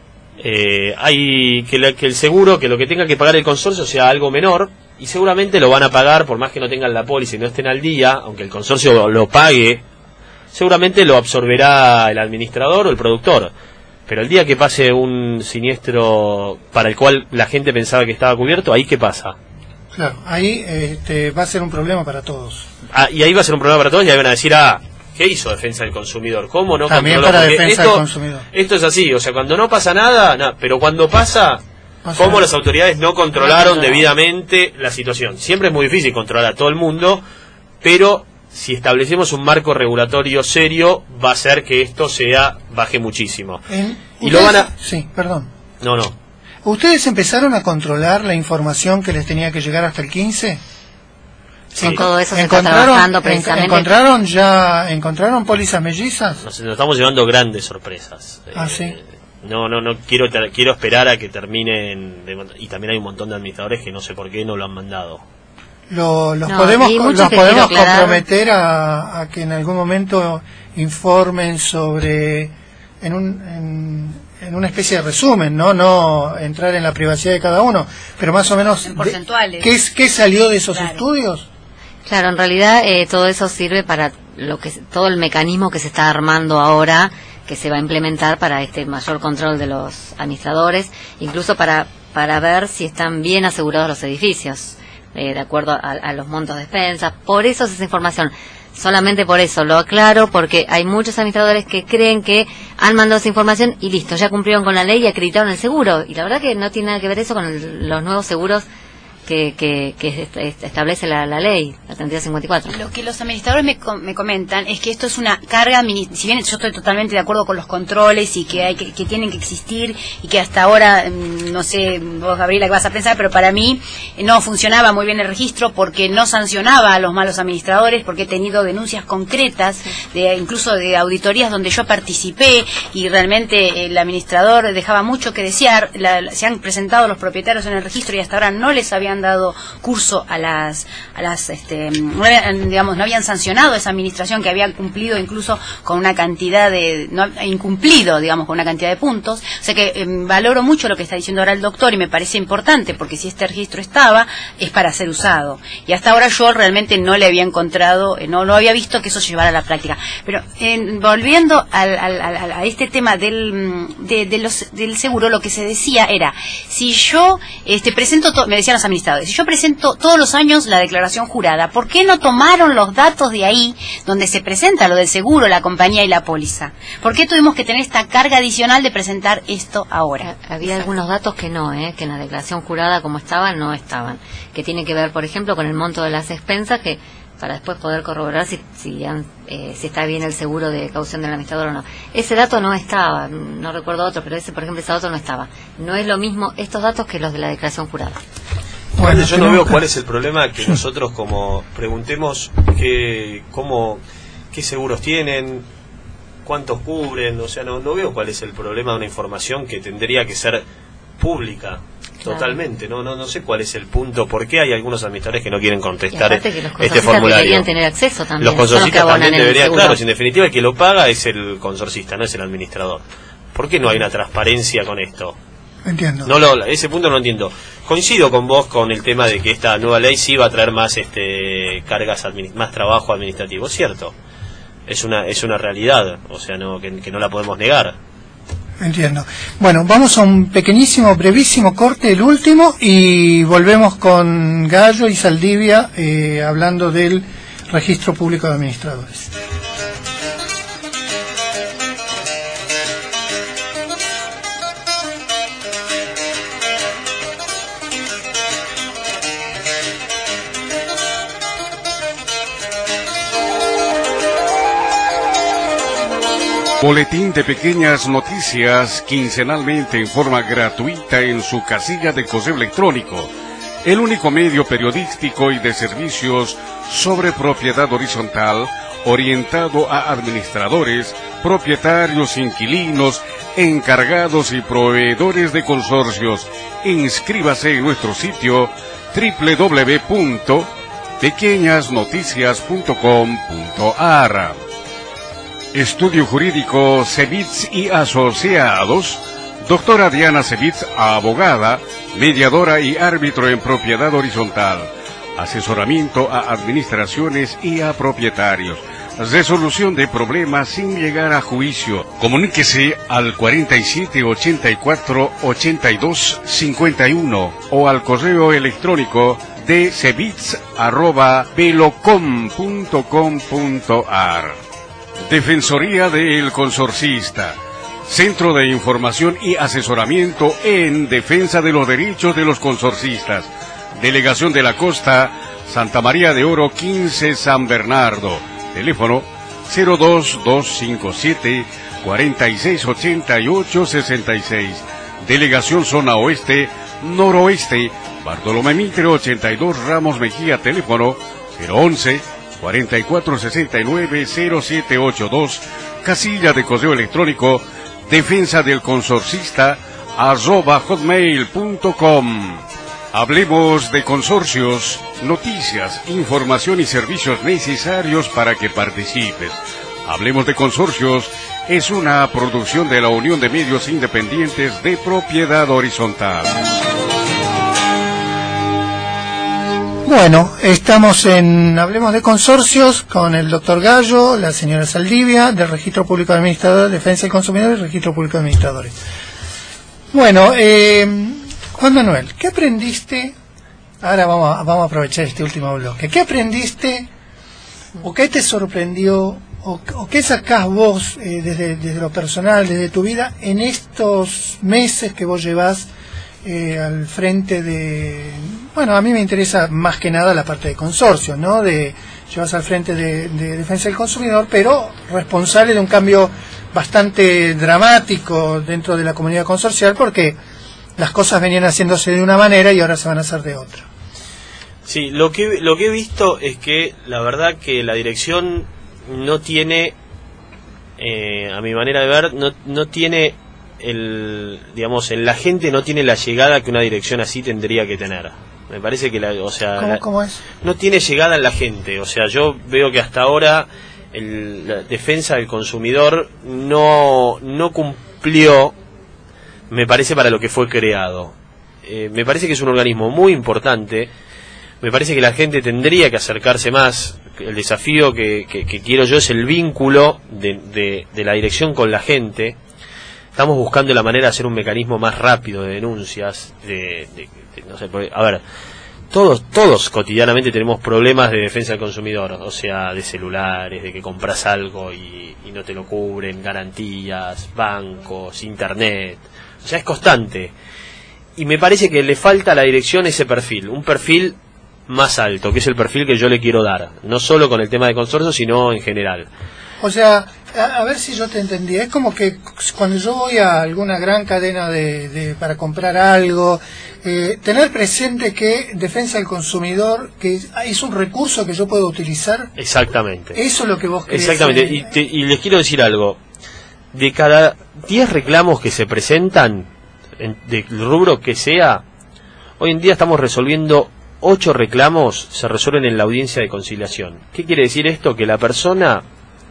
Eh, hay que, la, que el seguro, que lo que tenga que pagar el consorcio sea algo menor, y seguramente lo van a pagar por más que no tengan la póliza y no estén al día, aunque el consorcio lo, lo pague, seguramente lo absorberá el administrador o el productor. Pero el día que pase un siniestro para el cual la gente pensaba que estaba cubierto, ¿ahí qué pasa? Claro, ahí este, va a ser un problema para todos. Ah, y ahí va a ser un problema para todos, y ahí van a decir, ah, ¿qué hizo Defensa del Consumidor? ¿Cómo no También controló? para Porque Defensa esto, del Consumidor. Esto es así, o sea, cuando no pasa nada, nada, pero cuando pasa, o sea, ¿cómo las autoridades no controlaron no, no, no. debidamente la situación? Siempre es muy difícil controlar a todo el mundo, pero si establecemos un marco regulatorio serio, va a hacer que esto sea baje muchísimo. ¿En? Y lo van a... Sí, perdón. No, no. ¿Ustedes empezaron a controlar la información que les tenía que llegar hasta el quince? Sí. Todo eso se está trabajando precisamente. ¿Encontraron ya, encontraron pólizas mellizas? Nos, nos estamos llevando grandes sorpresas. Ah, eh, sí. No, no, no quiero quiero esperar a que terminen de, y también hay un montón de administradores que no sé por qué no lo han mandado. Lo, los no, podemos los podemos comprometer a, a que en algún momento informen sobre en un en, en una especie de resumen, no no entrar en la privacidad de cada uno, pero más o menos en porcentuales. ¿Qué qué salió de esos claro. estudios? Claro, en realidad eh, todo eso sirve para lo que todo el mecanismo que se está armando ahora, que se va a implementar para este mayor control de los administradores, incluso para para ver si están bien asegurados los edificios, eh, de acuerdo a, a los montos de despensas. Por eso es esa información. Solamente por eso lo aclaro, porque hay muchos administradores que creen que han mandado esa información y listo, ya cumplieron con la ley y acreditaron el seguro. Y la verdad que no tiene nada que ver eso con el, los nuevos seguros que, que, que establece la, la ley, la treinta y dos cincuenta y cuatro. Lo que los administradores me, me comentan es que esto es una carga, si bien yo estoy totalmente de acuerdo con los controles y que hay que, que tienen que existir y que hasta ahora, no sé, vos Gabriela qué vas a pensar, pero para mí no funcionaba muy bien el registro porque no sancionaba a los malos administradores, porque he tenido denuncias concretas, de incluso de auditorías donde yo participé y realmente el administrador dejaba mucho que desear. La, se han presentado los propietarios en el registro y hasta ahora no les habían dado curso a las, a las este, no habían, digamos, no habían sancionado esa administración que había cumplido incluso con una cantidad de, no, incumplido, digamos, con una cantidad de puntos. O sea que eh, valoro mucho lo que está diciendo ahora el doctor y me parece importante porque si este registro estaba, es para ser usado. Y hasta ahora yo realmente no le había encontrado, eh, no lo había visto que eso se llevara a la práctica. Pero eh, volviendo al, al, al, a este tema del, de, de los, del seguro, lo que se decía era, si yo este, presento, to- me decían los administradores, si yo presento todos los años la declaración jurada, ¿por qué no tomaron los datos de ahí donde se presenta lo del seguro, la compañía y la póliza? ¿Por qué tuvimos que tener esta carga adicional de presentar esto ahora? Había algunos datos que no, ¿eh? que en la declaración jurada como estaban, no estaban. Que tiene que ver, por ejemplo, con el monto de las expensas, que para después poder corroborar si si, han, eh, si está bien el seguro de caución del administrador o no. Ese dato no estaba, no recuerdo otro, pero ese, por ejemplo, ese dato no estaba. No es lo mismo estos datos que los de la declaración jurada. Bueno, yo no veo cuál es el problema que nosotros como preguntemos qué, cómo, qué seguros tienen, cuántos cubren, o sea, no, no veo cuál es el problema de una información que tendría que ser pública. Claro. Totalmente, no, no no sé cuál es el punto, por qué hay algunos administradores que no quieren contestar este formulario. Deberían tener acceso también. Los consorcistas también deberían, claro, si en definitiva el que lo paga es el consorcista, no es el administrador. ¿Por qué no hay una transparencia con esto? Entiendo. No lo, ese punto no entiendo. Coincido con vos con el tema de que esta nueva ley sí va a traer más este cargas, administ- más trabajo administrativo, es cierto. Es una es una realidad, o sea, no que, que no la podemos negar. Entiendo. Bueno, vamos a un pequeñísimo, brevísimo corte, el último, y volvemos con Gallo y Saldivia eh, hablando del Registro Público de Administradores. Boletín de pequeñas noticias quincenalmente en forma gratuita en su casilla de correo electrónico. El único medio periodístico y de servicios sobre propiedad horizontal orientado a administradores, propietarios, inquilinos, encargados y proveedores de consorcios. Inscríbase en nuestro sitio doble u doble u doble u punto pequeñas noticias punto com punto a r. Estudio Jurídico Cebits y Asociados. Doctora Diana Cebits, abogada, mediadora y árbitro en propiedad horizontal. Asesoramiento a administraciones y a propietarios. Resolución de problemas sin llegar a juicio. Comuníquese al cuarenta y siete ochenta y cuatro ochenta y dos cincuenta y uno o al correo electrónico de cebits arroba velocom punto com punto a r. Defensoría del Consorcista. Centro de Información y Asesoramiento en defensa de los derechos de los consorcistas. Delegación de la Costa, Santa María de Oro quince, San Bernardo. Teléfono cero dos dos cinco siete cuarenta y seis ochenta y ocho sesenta y seis. Delegación Zona Oeste, Noroeste, Bartolomé Mitre ochenta y dos, Ramos Mejía. Teléfono cero once cuarenta y cuatro sesenta y nueve cero siete ochenta y dos. Casilla de correo electrónico defensa del consorcista arroba hotmail punto com. Hablemos de consorcios, noticias, información y servicios necesarios para que participes. Hablemos de consorcios es una producción de la Unión de Medios Independientes de Propiedad Horizontal. Bueno, estamos en Hablemos de Consorcios con el doctor Gallo, la señora Saldivia, del Registro Público de Administradores, Defensa del Consumidor y Registro Público de Administradores. Bueno, eh, Juan Manuel, ¿qué aprendiste? Ahora vamos a, vamos a aprovechar este último bloque. ¿Qué aprendiste o qué te sorprendió o, o qué sacás vos eh, desde, desde lo personal, desde tu vida, en estos meses que vos llevás eh, al frente de... bueno, a mí me interesa más que nada la parte de consorcio, ¿no? De llevas al frente de, de defensa del consumidor, pero responsable de un cambio bastante dramático dentro de la comunidad consorcial, porque las cosas venían haciéndose de una manera y ahora se van a hacer de otra. Sí, lo que lo que he visto es que la verdad que la dirección no tiene, eh, a mi manera de ver, no no tiene el, digamos, en la gente no tiene la llegada que una dirección así tendría que tener. Me parece que la, o sea, ¿Cómo, la, cómo es? no tiene llegada en la gente. O sea, yo veo que hasta ahora el, la defensa del consumidor no no cumplió, me parece, para lo que fue creado. Eh, me parece que es un organismo muy importante. Me parece que la gente tendría que acercarse más. El desafío que, que, que quiero yo es el vínculo de, de, de la dirección con la gente. Estamos buscando la manera de hacer un mecanismo más rápido de denuncias. De, de, de, no sé, a ver, todos todos cotidianamente tenemos problemas de defensa del consumidor, o sea, de celulares, de que compras algo y, y no te lo cubren, garantías, bancos, internet. O sea, es constante. Y me parece que le falta a la dirección ese perfil, un perfil más alto, que es el perfil que yo le quiero dar, no solo con el tema de consorcio, sino en general. O sea, a, a ver si yo te entendí, es como que cuando yo voy a alguna gran cadena de, de para comprar algo, eh, tener presente que defensa del consumidor, que es un recurso que yo puedo utilizar. Exactamente. Eso es lo que vos querés. Exactamente, y, te, y les quiero decir algo. De cada diez reclamos que se presentan, en, del rubro que sea, hoy en día estamos resolviendo ocho reclamos, se resuelven en la audiencia de conciliación. ¿Qué quiere decir esto? Que la persona,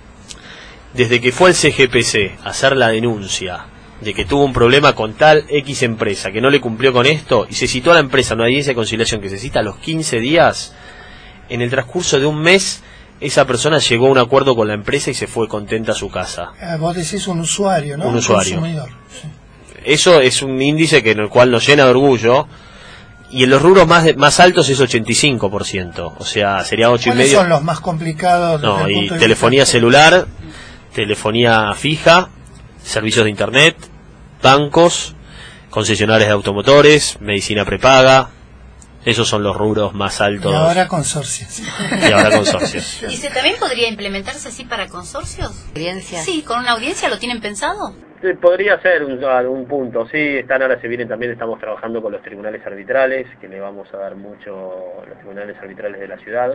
desde que fue al C G P C a hacer la denuncia de que tuvo un problema con tal X empresa, que no le cumplió con esto, y se citó a la empresa en una audiencia de conciliación que se cita a los quince días, en el transcurso de un mes, esa persona llegó a un acuerdo con la empresa y se fue contenta a su casa. Ah, vos decís un usuario, ¿no? Un usuario. Consumidor. Sí. Eso es un índice que en el cual nos llena de orgullo. Y en los rubros más de, más altos es ochenta y cinco por ciento, o sea, sería ocho y medio. ¿Cuáles son los más complicados? No, desde el y punto de telefonía vista? celular, telefonía fija, servicios de internet, bancos, concesionarios de automotores, medicina prepaga. Esos son los rubros más altos. Y ahora consorcios. Y ahora consorcios. Dice, ¿también podría implementarse así para consorcios? ¿Audiencia? Sí, con una audiencia, ¿lo tienen pensado? Sí, podría ser un, algún punto, sí, están ahora se vienen también, estamos trabajando con los tribunales arbitrales, que le vamos a dar mucho los tribunales arbitrales de la ciudad.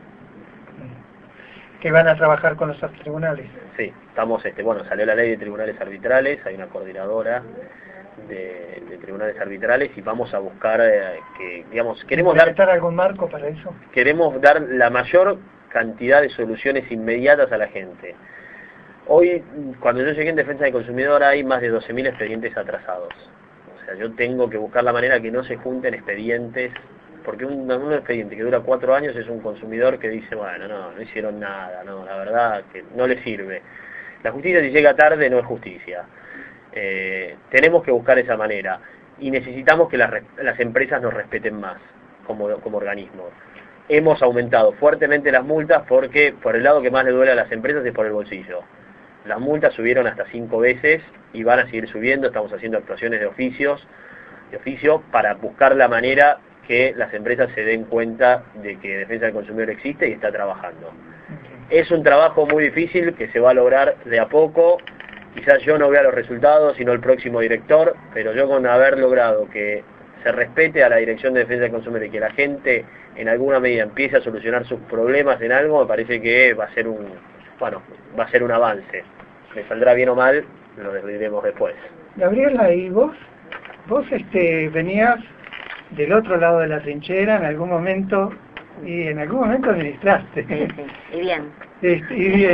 Que van a trabajar con los tribunales. Sí, estamos, este, bueno, salió la ley de tribunales arbitrales, hay una coordinadora de, de tribunales arbitrales y vamos a buscar eh, que, digamos, queremos dar, algún marco para eso? queremos dar la mayor cantidad de soluciones inmediatas a la gente. Hoy, cuando yo llegué en defensa del consumidor, hay más de doce mil expedientes atrasados. O sea, yo tengo que buscar la manera que no se junten expedientes, porque un, un expediente que dura cuatro años es un consumidor que dice, bueno, no, no hicieron nada, no, la verdad que no le sirve. La justicia, si llega tarde, no es justicia. Eh, tenemos que buscar esa manera y necesitamos que las, las empresas nos respeten más como, como organismo. Hemos aumentado fuertemente las multas porque por el lado que más le duele a las empresas es por el bolsillo. Las multas subieron hasta cinco veces y van a seguir subiendo. Estamos haciendo actuaciones de oficios, de oficio para buscar la manera que las empresas se den cuenta de que Defensa del Consumidor existe y está trabajando. Es un trabajo muy difícil que se va a lograr de a poco. Quizás yo no vea los resultados, sino el próximo director, pero yo con haber logrado que se respete a la Dirección de Defensa del Consumidor y que la gente en alguna medida empiece a solucionar sus problemas en algo, me parece que va a ser un, bueno, va a ser un avance. Me saldrá bien o mal, lo decidiremos después. Gabriela, ¿y vos? Vos este, venías del otro lado de la trinchera en algún momento y en algún momento administraste. Y bien. Este, y bien.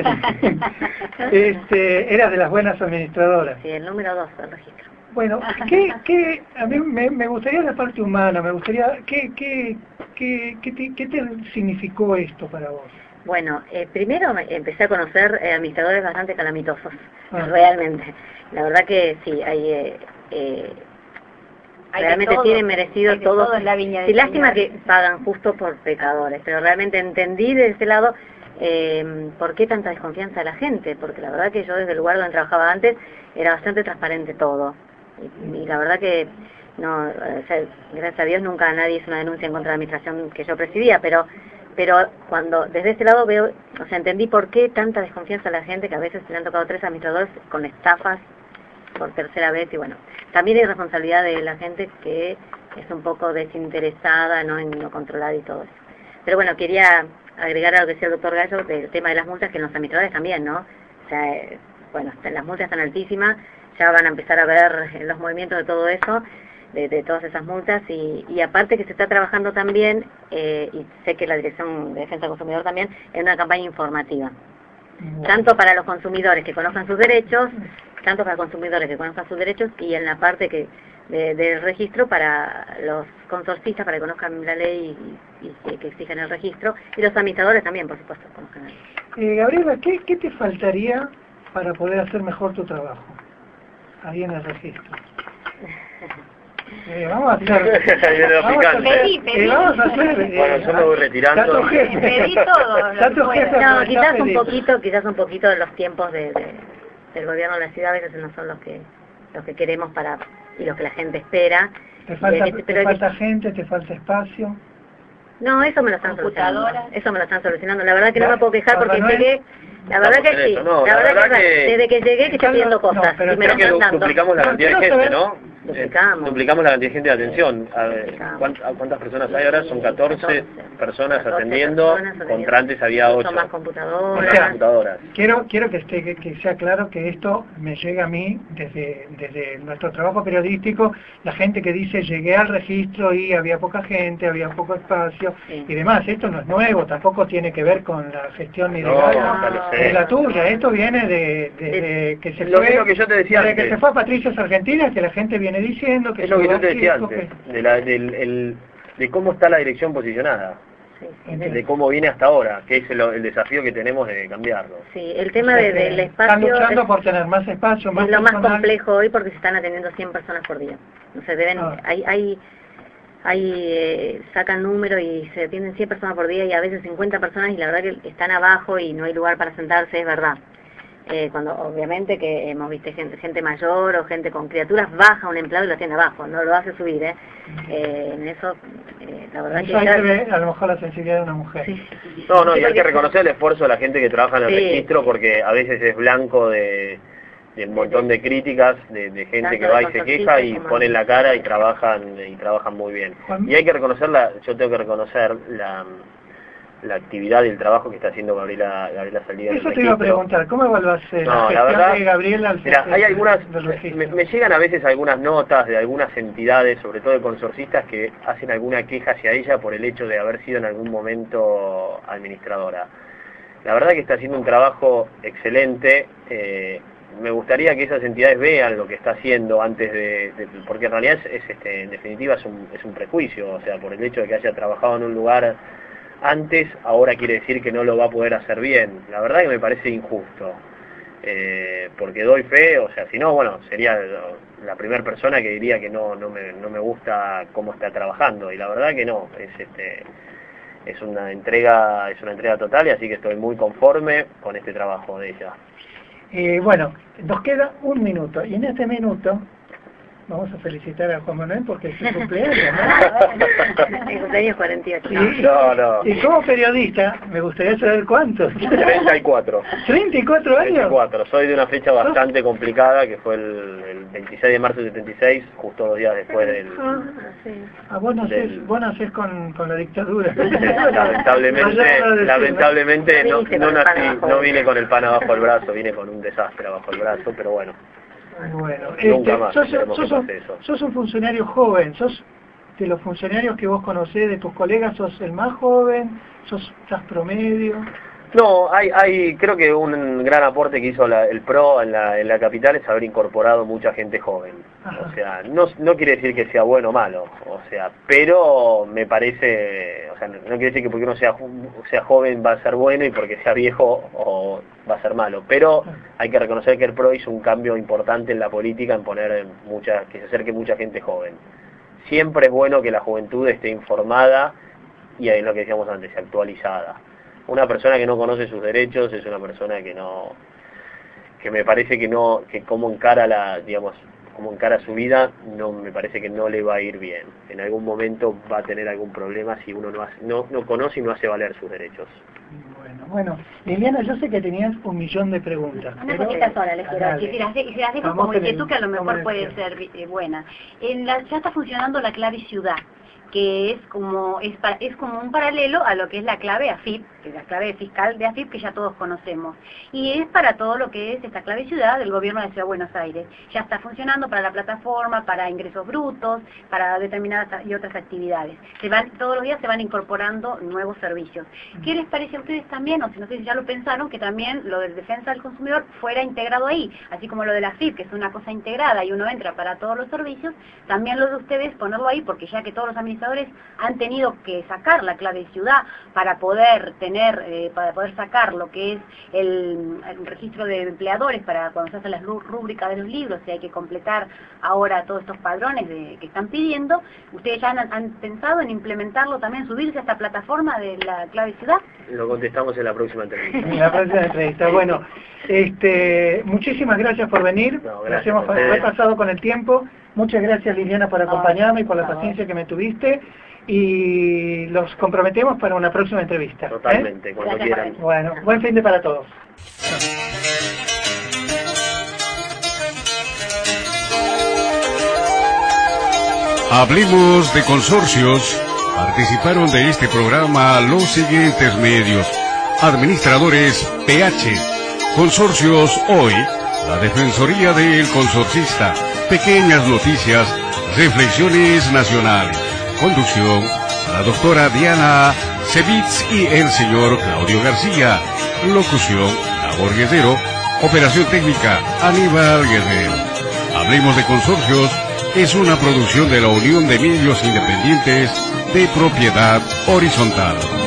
este, eras de las buenas administradoras. Sí, el número dos del registro. Bueno, ¿qué, qué, a mí me, me gustaría la parte humana, me gustaría, ¿qué, qué, qué, qué, te, qué te significó esto para vos? Bueno, eh, primero me- empecé a conocer eh, administradores bastante calamitosos, Ah. realmente. La verdad que sí, hay... Eh, eh, Hay de realmente todo, tienen merecido hay de todo. todo en la viña del Sí, lástima Señor. que pagan justo por pecadores, pero realmente entendí de ese lado eh, por qué tanta desconfianza de la gente, porque la verdad que yo desde el lugar donde trabajaba antes era bastante transparente todo. Y, y la verdad que no, o sea, gracias a Dios nunca nadie hizo una denuncia en contra de la administración que yo presidía, pero pero cuando desde ese lado veo, o sea, entendí por qué tanta desconfianza a la gente, que a veces se le han tocado tres administradores con estafas por tercera vez, y bueno, también hay responsabilidad de la gente que es un poco desinteresada, no en no controlar y todo eso. Pero bueno, quería agregar a lo que decía el doctor Gallo del tema de las multas, que en los administradores también, ¿no? O sea, eh, bueno, las multas están altísimas, ya van a empezar a ver los movimientos de todo eso, de, de todas esas multas, y, y aparte que se está trabajando también, eh, y sé que la Dirección de Defensa del Consumidor también, en una campaña informativa, tanto para los consumidores que conozcan sus derechos, tanto para consumidores que conozcan sus derechos, y en la parte que de, del registro para los consorcistas, para que conozcan la ley y, y que, que exijan el registro, y los administradores también, por supuesto, conozcan la ley. Eh, Gabriela, ¿qué, ¿qué te faltaría para poder hacer mejor tu trabajo ahí en el registro? Eh, vamos a hacer, vamos a hacer, Pedí, pedí. eh, vamos a hacer eh, Bueno, yo me voy retirando. está tu jefe. Pedí todo lo Está que tu pueda. jefe, No, pero quizás ya un pedí. poquito, quizás un poquito de los tiempos de, de- del gobierno de la ciudad a veces no son los que los que queremos para y los que la gente espera. Te falta, Y hay que- te pero hay que- falta gente, te falta espacio. No, eso me lo están solucionando. Computadoras. Eso me lo están solucionando. La verdad que no me puedo quejar porque Manuel, llegué. La verdad estamos que en sí. eso, no, la la verdad verdad que, que- desde que llegué que estoy pidiendo No, cosas pero y me Creo las que están dando. duplicamos la No, cantidad de quiero gente, saber- ¿no? Duplicamos. Eh, duplicamos la cantidad de gente de atención. A ver, Duplicamos. ¿cuántas, ¿Cuántas personas hay ahora? Son catorce personas catorce atendiendo, personas atendiendo. contra antes había Son ocho. más O computadoras. sea, computadoras. Quiero, quiero que esté, que, que sea claro que esto me llega a mí desde, desde nuestro trabajo periodístico, la gente que dice llegué al registro y había poca gente, había poco espacio Sí. y demás. Esto no es nuevo, tampoco tiene que ver con la gestión ni de No, Gaia, ya lo sé. de la tuya. Esto viene de, desde que se Lo fue, mismo que yo te decía desde que antes. se fue a Patricios Argentinas, que la gente viene diciendo que Es lo que yo te decía chico, antes, que- de, la, del, el- de cómo está la dirección posicionada, Sí, sí, Entiendo. de cómo viene hasta ahora, que es el, el desafío que tenemos de cambiarlo. sí, el tema de- del Están espacio luchando es, por tener más espacio, más es lo más personal. complejo hoy porque se están atendiendo cien personas por día. No se deben, Ah. hay, hay, hay eh, sacan número y se atienden cien personas por día y a veces cincuenta personas y la verdad que están abajo y no hay lugar para sentarse, es verdad. Eh, cuando obviamente que hemos visto gente, gente mayor o gente con criaturas, baja un empleado y lo atiende abajo, no lo hace subir, ¿eh? Eh, en eso, eh, la verdad Eso que ahí ya- se ve a lo mejor la sensibilidad de una mujer. Sí. No, no, Sí, y hay que porque- reconocer el esfuerzo de la gente que trabaja en el Sí. registro, porque a veces es blanco de, de un montón de críticas, de, de gente Tanto que va de y se consorcistas queja y como- ponen la cara y trabajan y trabajan muy bien. Juan- Y hay que reconocer, la, yo tengo que reconocer la, la actividad y el trabajo que está haciendo Gabriela, Gabriela Saldívar en el Eso te iba a registro. preguntar, ¿cómo evaluás eh, No, la la gestión verdad, de Gabriela al Mira, frente hay del- algunas, del registro? me, me llegan a veces algunas notas de algunas entidades, sobre todo de consorcistas, que hacen alguna queja hacia ella por el hecho de haber sido en algún momento administradora. La verdad que está haciendo un trabajo excelente, eh, me gustaría que esas entidades vean lo que está haciendo antes de, de- porque en realidad es, es, este, en definitiva es un, es un prejuicio, o sea, por el hecho de que haya trabajado en un lugar antes, ahora quiere decir que no lo va a poder hacer bien. La verdad que me parece injusto. Eh, porque doy fe, o sea, si no, bueno, sería la primera persona que diría que no no me, no me gusta cómo está trabajando, y la verdad que no, es este es una entrega es una entrega total, y así que estoy muy conforme con este trabajo de ella. Eh, bueno, nos queda un minuto, y en este minuto vamos a felicitar a Juan Manuel porque es su cumpleaños, ¿no? El cumpleaños cuarenta y ocho. Y, No, no. y como periodista, me gustaría saber cuántos. treinta y cuatro. ¿treinta y cuatro años? treinta y cuatro. Soy de una fecha bastante complicada, que fue el, el veintiséis de marzo del setenta y seis, justo dos días después del... Ah, sí. Ah, vos nacés, Del- vos nacés con, con la dictadura. Lamentablemente, No, ya no lo decís, lamentablemente no, Viniste no con el pan nací, abajo no del vine brazo. con el pan abajo del brazo, vine con un desastre abajo del brazo, pero bueno. Bueno, Nunca este, más sos, esperemos sos que un, pase eso. sos un funcionario joven, sos de los funcionarios que vos conocés, de tus colegas, sos el más joven, sos estás promedio. No, hay, hay, creo que un gran aporte que hizo la- el PRO en la, en la capital es haber incorporado mucha gente joven. Ajá. O sea, no, no quiere decir que sea bueno o malo, o sea, pero me parece, o sea, no, no quiere decir que porque uno sea, ju- sea joven va a ser bueno y porque sea viejo o va a ser malo, pero hay que reconocer que el PRO hizo un cambio importante en la política, en poner mucha, que se acerque mucha gente joven. Siempre es bueno que la juventud esté informada y es lo que decíamos antes, actualizada. Una persona que no conoce sus derechos es una persona que no, que me parece que no, que cómo encara la, digamos, como encara su vida, no me parece que no le va a ir bien. En algún momento va a tener algún problema si uno no, hace, no, no conoce y no hace valer sus derechos. Bueno, bueno, Liliana, yo sé que tenías un millón de preguntas. Una pero, cosita sola les quiero decir, y las, de- y se las dejo Vamos como en el- inquietud que a lo vamos en mejor el puede cierre. ser eh, buena. En la, ya está funcionando la clave ciudad, que es como es, pa- es como un paralelo a lo que es la clave A F I P, que es la clave fiscal de A F I P que ya todos conocemos. Y es para todo lo que es esta clave ciudad del gobierno de Ciudad de Buenos Aires. Ya está funcionando para la plataforma, para ingresos brutos, para determinadas y otras actividades. Se van, todos los días se van incorporando nuevos servicios. ¿Qué les parece a ustedes también, o si no sé si ya lo pensaron, que también lo de defensa del consumidor fuera integrado ahí, así como lo de la A F I P, que es una cosa integrada y uno entra para todos los servicios, también lo de ustedes ponerlo ahí, porque ya que todos los administradores han tenido que sacar la clave de ciudad para poder tener, eh, para poder sacar lo que es el, el registro de empleadores para cuando se hace la rú- rúbrica de los libros, y hay que completar ahora todos estos padrones de, que están pidiendo. ¿Ustedes ya han, han pensado en implementarlo también, subirse a esta plataforma de la clave de ciudad? Lo contestamos en la próxima entrevista. En la próxima entrevista. Bueno, este, muchísimas gracias por venir. No, Nos gracias hemos a ustedes. repasado con el tiempo. Muchas gracias, Liliana, por acompañarme y por la paciencia que me tuviste. Y los comprometemos para una próxima entrevista. ¿eh? Totalmente, cuando Gracias, quieran. Bueno, buen fin de para todos. Hablemos de consorcios. Participaron de este programa los siguientes medios. Administradores P H. Consorcios Hoy. La Defensoría del Consorcista. Pequeñas noticias. Reflexiones nacionales. Conducción. La doctora Diana Sevitz y el señor Claudio García. Locución. Labor Guerrero. Operación técnica. Aníbal Guerrero. Hablemos de consorcios. Es una producción de la Unión de Medios Independientes de Propiedad Horizontal.